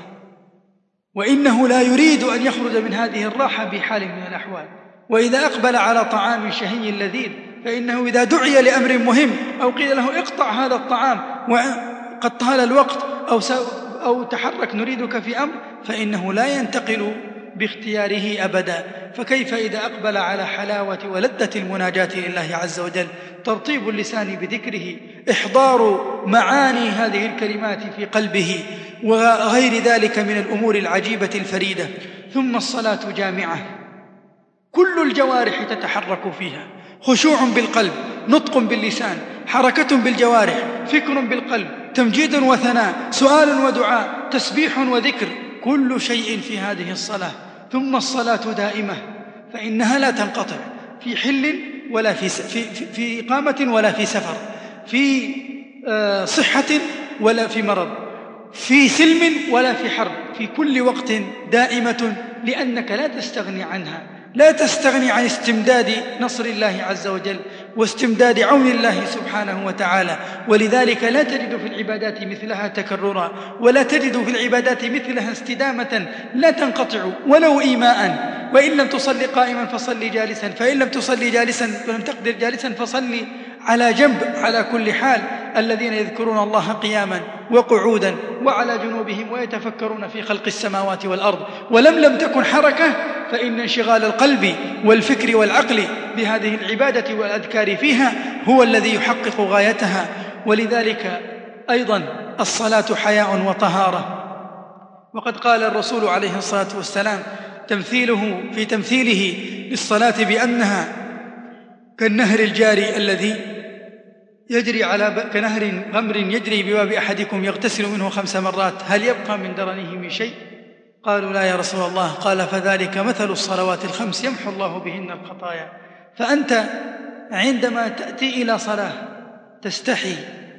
وإنه لا يريد أن يخرج من هذه الراحة بحال من الأحوال. وإذا أقبل على طعام شهي لذيذ فإنه إذا دعي لأمر مهم أو قيل له اقطع هذا الطعام وقد طال الوقت أو تحرك نريدك في أمر فإنه لا ينتقل باختياره أبدا. فكيف إذا أقبل على حلاوة ولذة المناجاة لله عز وجل، ترطيب اللسان بذكره، إحضار معاني هذه الكلمات في قلبه وغير ذلك من الأمور العجيبة الفريدة. ثم الصلاة جامعة، كل الجوارح تتحرك فيها، خشوع بالقلب، نطق باللسان، حركة بالجوارح، فكر بالقلب، تمجيد وثناء، سؤال ودعاء، تسبيح وذكر، كل شيء في هذه الصلاة. ثم الصلاة دائمة فإنها لا تنقطع في حل ولا في إقامة ولا في سفر، في صحة ولا في مرض، في سلم ولا في حرب، في كل وقت دائمة، لأنك لا تستغني عنها، لا تستغني عن استمداد نصر الله عز وجل واستمداد عون الله سبحانه وتعالى. ولذلك لا تجد في العبادات مثلها تكررا، ولا تجد في العبادات مثلها استدامة لا تنقطع ولو إيماء. وإن لم تصل قائما فصل جالسا، فإن لم تصل جالسا ولم تقدر جالسا فصل على جنب. على كل حال الذين يذكرون الله قياما وقعودا وعلى جنوبهم ويتفكرون في خلق السماوات والأرض لم تكن حركة، فإن انشغال القلب والفكر والعقل بهذه العبادة والأذكار فيها هو الذي يحقق غايتها. ولذلك أيضا الصلاة حياء وطهارة. وقد قال الرسول عليه الصلاة والسلام في تمثيله للصلاة بأنها كالنهر الجاري الذي يجري كنهر غمر يجري بباب أحدكم يغتسل منه 5 مرات، هل يبقى من درنه من شيء؟ قالوا لا يا رسول الله. قال فذلك مثل الصلوات ال5 يمحو الله بهن الخطايا. فأنت عندما تأتي إلى صلاة تستحي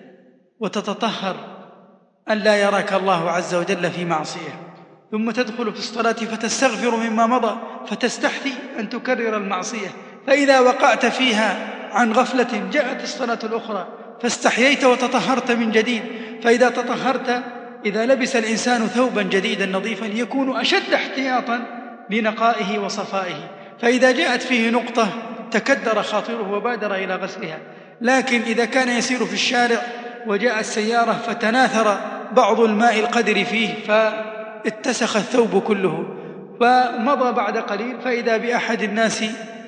وتتطهر أن لا يراك الله عز وجل في معصية، ثم تدخل في الصلاة فتستغفر مما مضى فتستحي أن تكرر المعصية، فإذا وقعت فيها عن غفلة جاءت الصلاة الأخرى فاستحييت وتطهرت من جديد. فإذا تطهرت، إذا لبس الإنسان ثوبا جديدا نظيفا يكون أشد احتياطا لنقائه وصفائه، فإذا جاءت فيه نقطة تكدر خاطره وبادر إلى غسلها. لكن إذا كان يسير في الشارع وجاءت سيارة فتناثر بعض الماء القدر فيه فاتسخ الثوب كله، فمضى بعد قليل فإذا بأحد الناس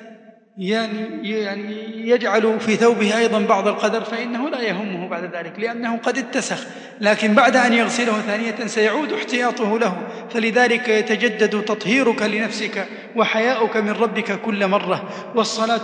يعني يجعل في ثوبه أيضا بعض القدر، فإنه لا يهمه بعد ذلك لأنه قد اتسخ، لكن بعد أن يغسله ثانية سيعود احتياطه له. فلذلك يتجدد تطهيرك لنفسك وحياؤك من ربك كل مرة. والصلاة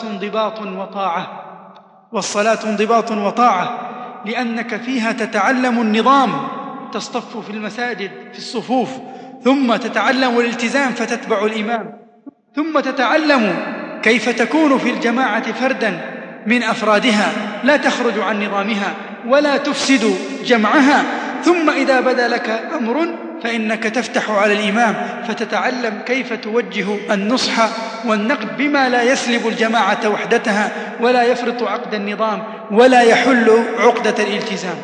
انضباط وطاعة، لأنك فيها تتعلم النظام، تصطف في المساجد في الصفوف، ثم تتعلم الالتزام فتتبع الإمام، ثم تتعلم كيف تكون في الجماعة فردا من أفرادها لا تخرج عن نظامها ولا تفسد جمعها. ثم إذا بدا لك أمر فإنك تفتح على الإمام فتتعلم كيف توجه النصح والنقد بما لا يسلب الجماعة وحدتها ولا يفرط عقد النظام ولا يحل عقدة الالتزام.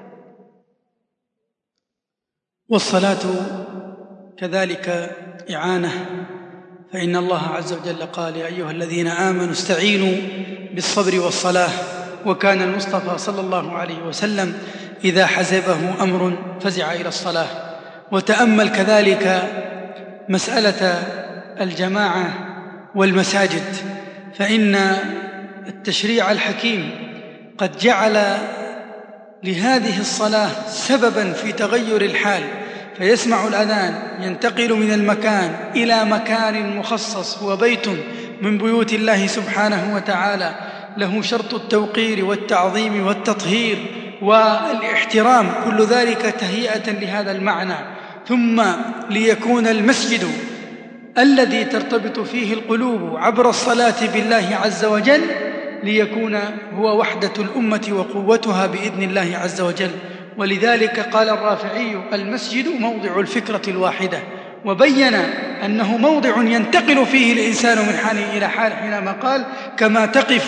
والصلاة كذلك إعانة، فإن الله عز وجل قال يا أيها الذين آمنوا استعينوا بالصبر والصلاة. وكان المصطفى صلى الله عليه وسلم إذا حزبه أمر فزع إلى الصلاة. وتأمل كذلك مسألة الجماعة والمساجد، فإن التشريع الحكيم قد جعل لهذه الصلاة سببا في تغير الحال، فيسمع الأذان ينتقل من المكان إلى مكان مخصص هو بيت من بيوت الله سبحانه وتعالى، له شرط التوقير والتعظيم والتطهير والاحترام، كل ذلك تهيئة لهذا المعنى. ثم ليكون المسجد الذي ترتبط فيه القلوب عبر الصلاة بالله عز وجل ليكون هو وحدة الأمة وقوتها بإذن الله عز وجل. ولذلك قال الرافعي: المسجد موضع الفكرة الواحدة، وبين أنه موضع ينتقل فيه الإنسان من حال إلى حال، حينما قال: كما تقف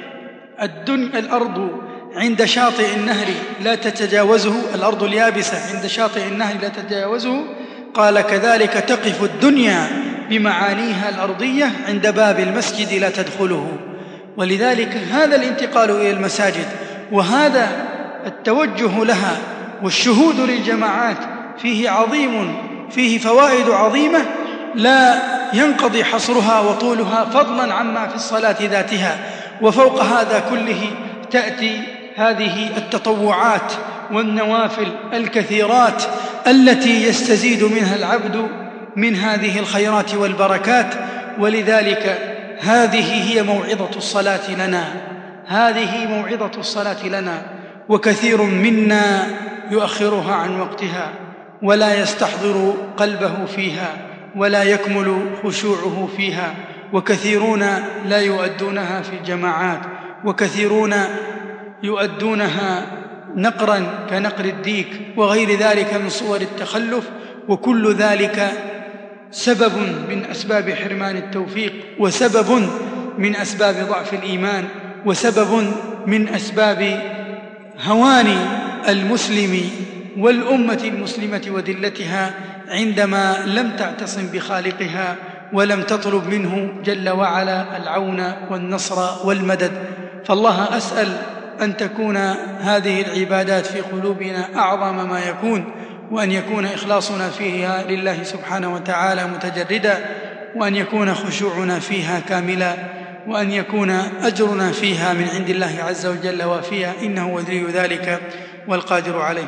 الأرض عند شاطئ النهر لا تتجاوزه، الأرض اليابسة عند شاطئ النهر لا تتجاوزه، قال: كذلك تقف الدنيا بمعانيها الأرضية عند باب المسجد لا تدخله. ولذلك هذا الانتقال إلى المساجد وهذا التوجه لها والشهود للجماعات فيه عظيم، فيه فوائد عظيمة لا ينقضي حصرها وطولها، فضلا عما في الصلاة ذاتها. وفوق هذا كله تأتي هذه التطوعات والنوافل الكثيرات التي يستزيد منها العبد من هذه الخيرات والبركات. ولذلك هذه هي موعظة الصلاة لنا، هذه موعظة الصلاة لنا، وكثير منا يؤخرها عن وقتها ولا يستحضر قلبه فيها ولا يكمل خشوعه فيها، وكثيرون لا يؤدونها في الجماعات، وكثيرون يؤدونها نقرا كنقر الديك وغير ذلك من صور التخلف، وكل ذلك سبب من أسباب حرمان التوفيق، وسبب من أسباب ضعف الإيمان، وسبب من أسباب هوان المسلم والأمة المسلمة وذلتها عندما لم تعتصم بخالقها ولم تطلب منه جل وعلا العون والنصر والمدد. فالله أسأل أن تكون هذه العبادات في قلوبنا أعظم ما يكون، وأن يكون إخلاصنا فيها لله سبحانه وتعالى متجردا، وأن يكون خشوعنا فيها كاملا، وأن يكون أجرنا فيها من عند الله عز وجل وافيا، إنه ولي ذلك والقادر عليه.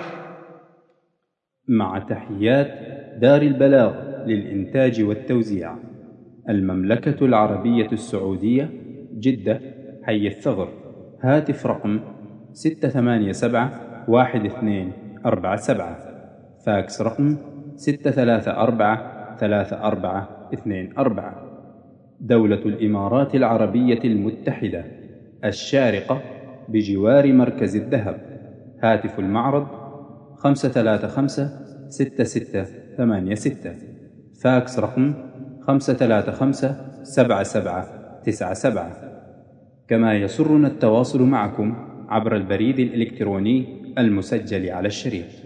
مع تحيات دار البلاغ للإنتاج والتوزيع، المملكة العربية السعودية، جدة، حي الثغر. هاتف رقم 687-1247. فاكس رقم 634-3424. دولة الإمارات العربية المتحدة، الشارقة، بجوار مركز الذهب. هاتف المعرض 535-6686. فاكس رقم 535-7797. كما يسرنا التواصل معكم عبر البريد الإلكتروني المسجل على الشريط.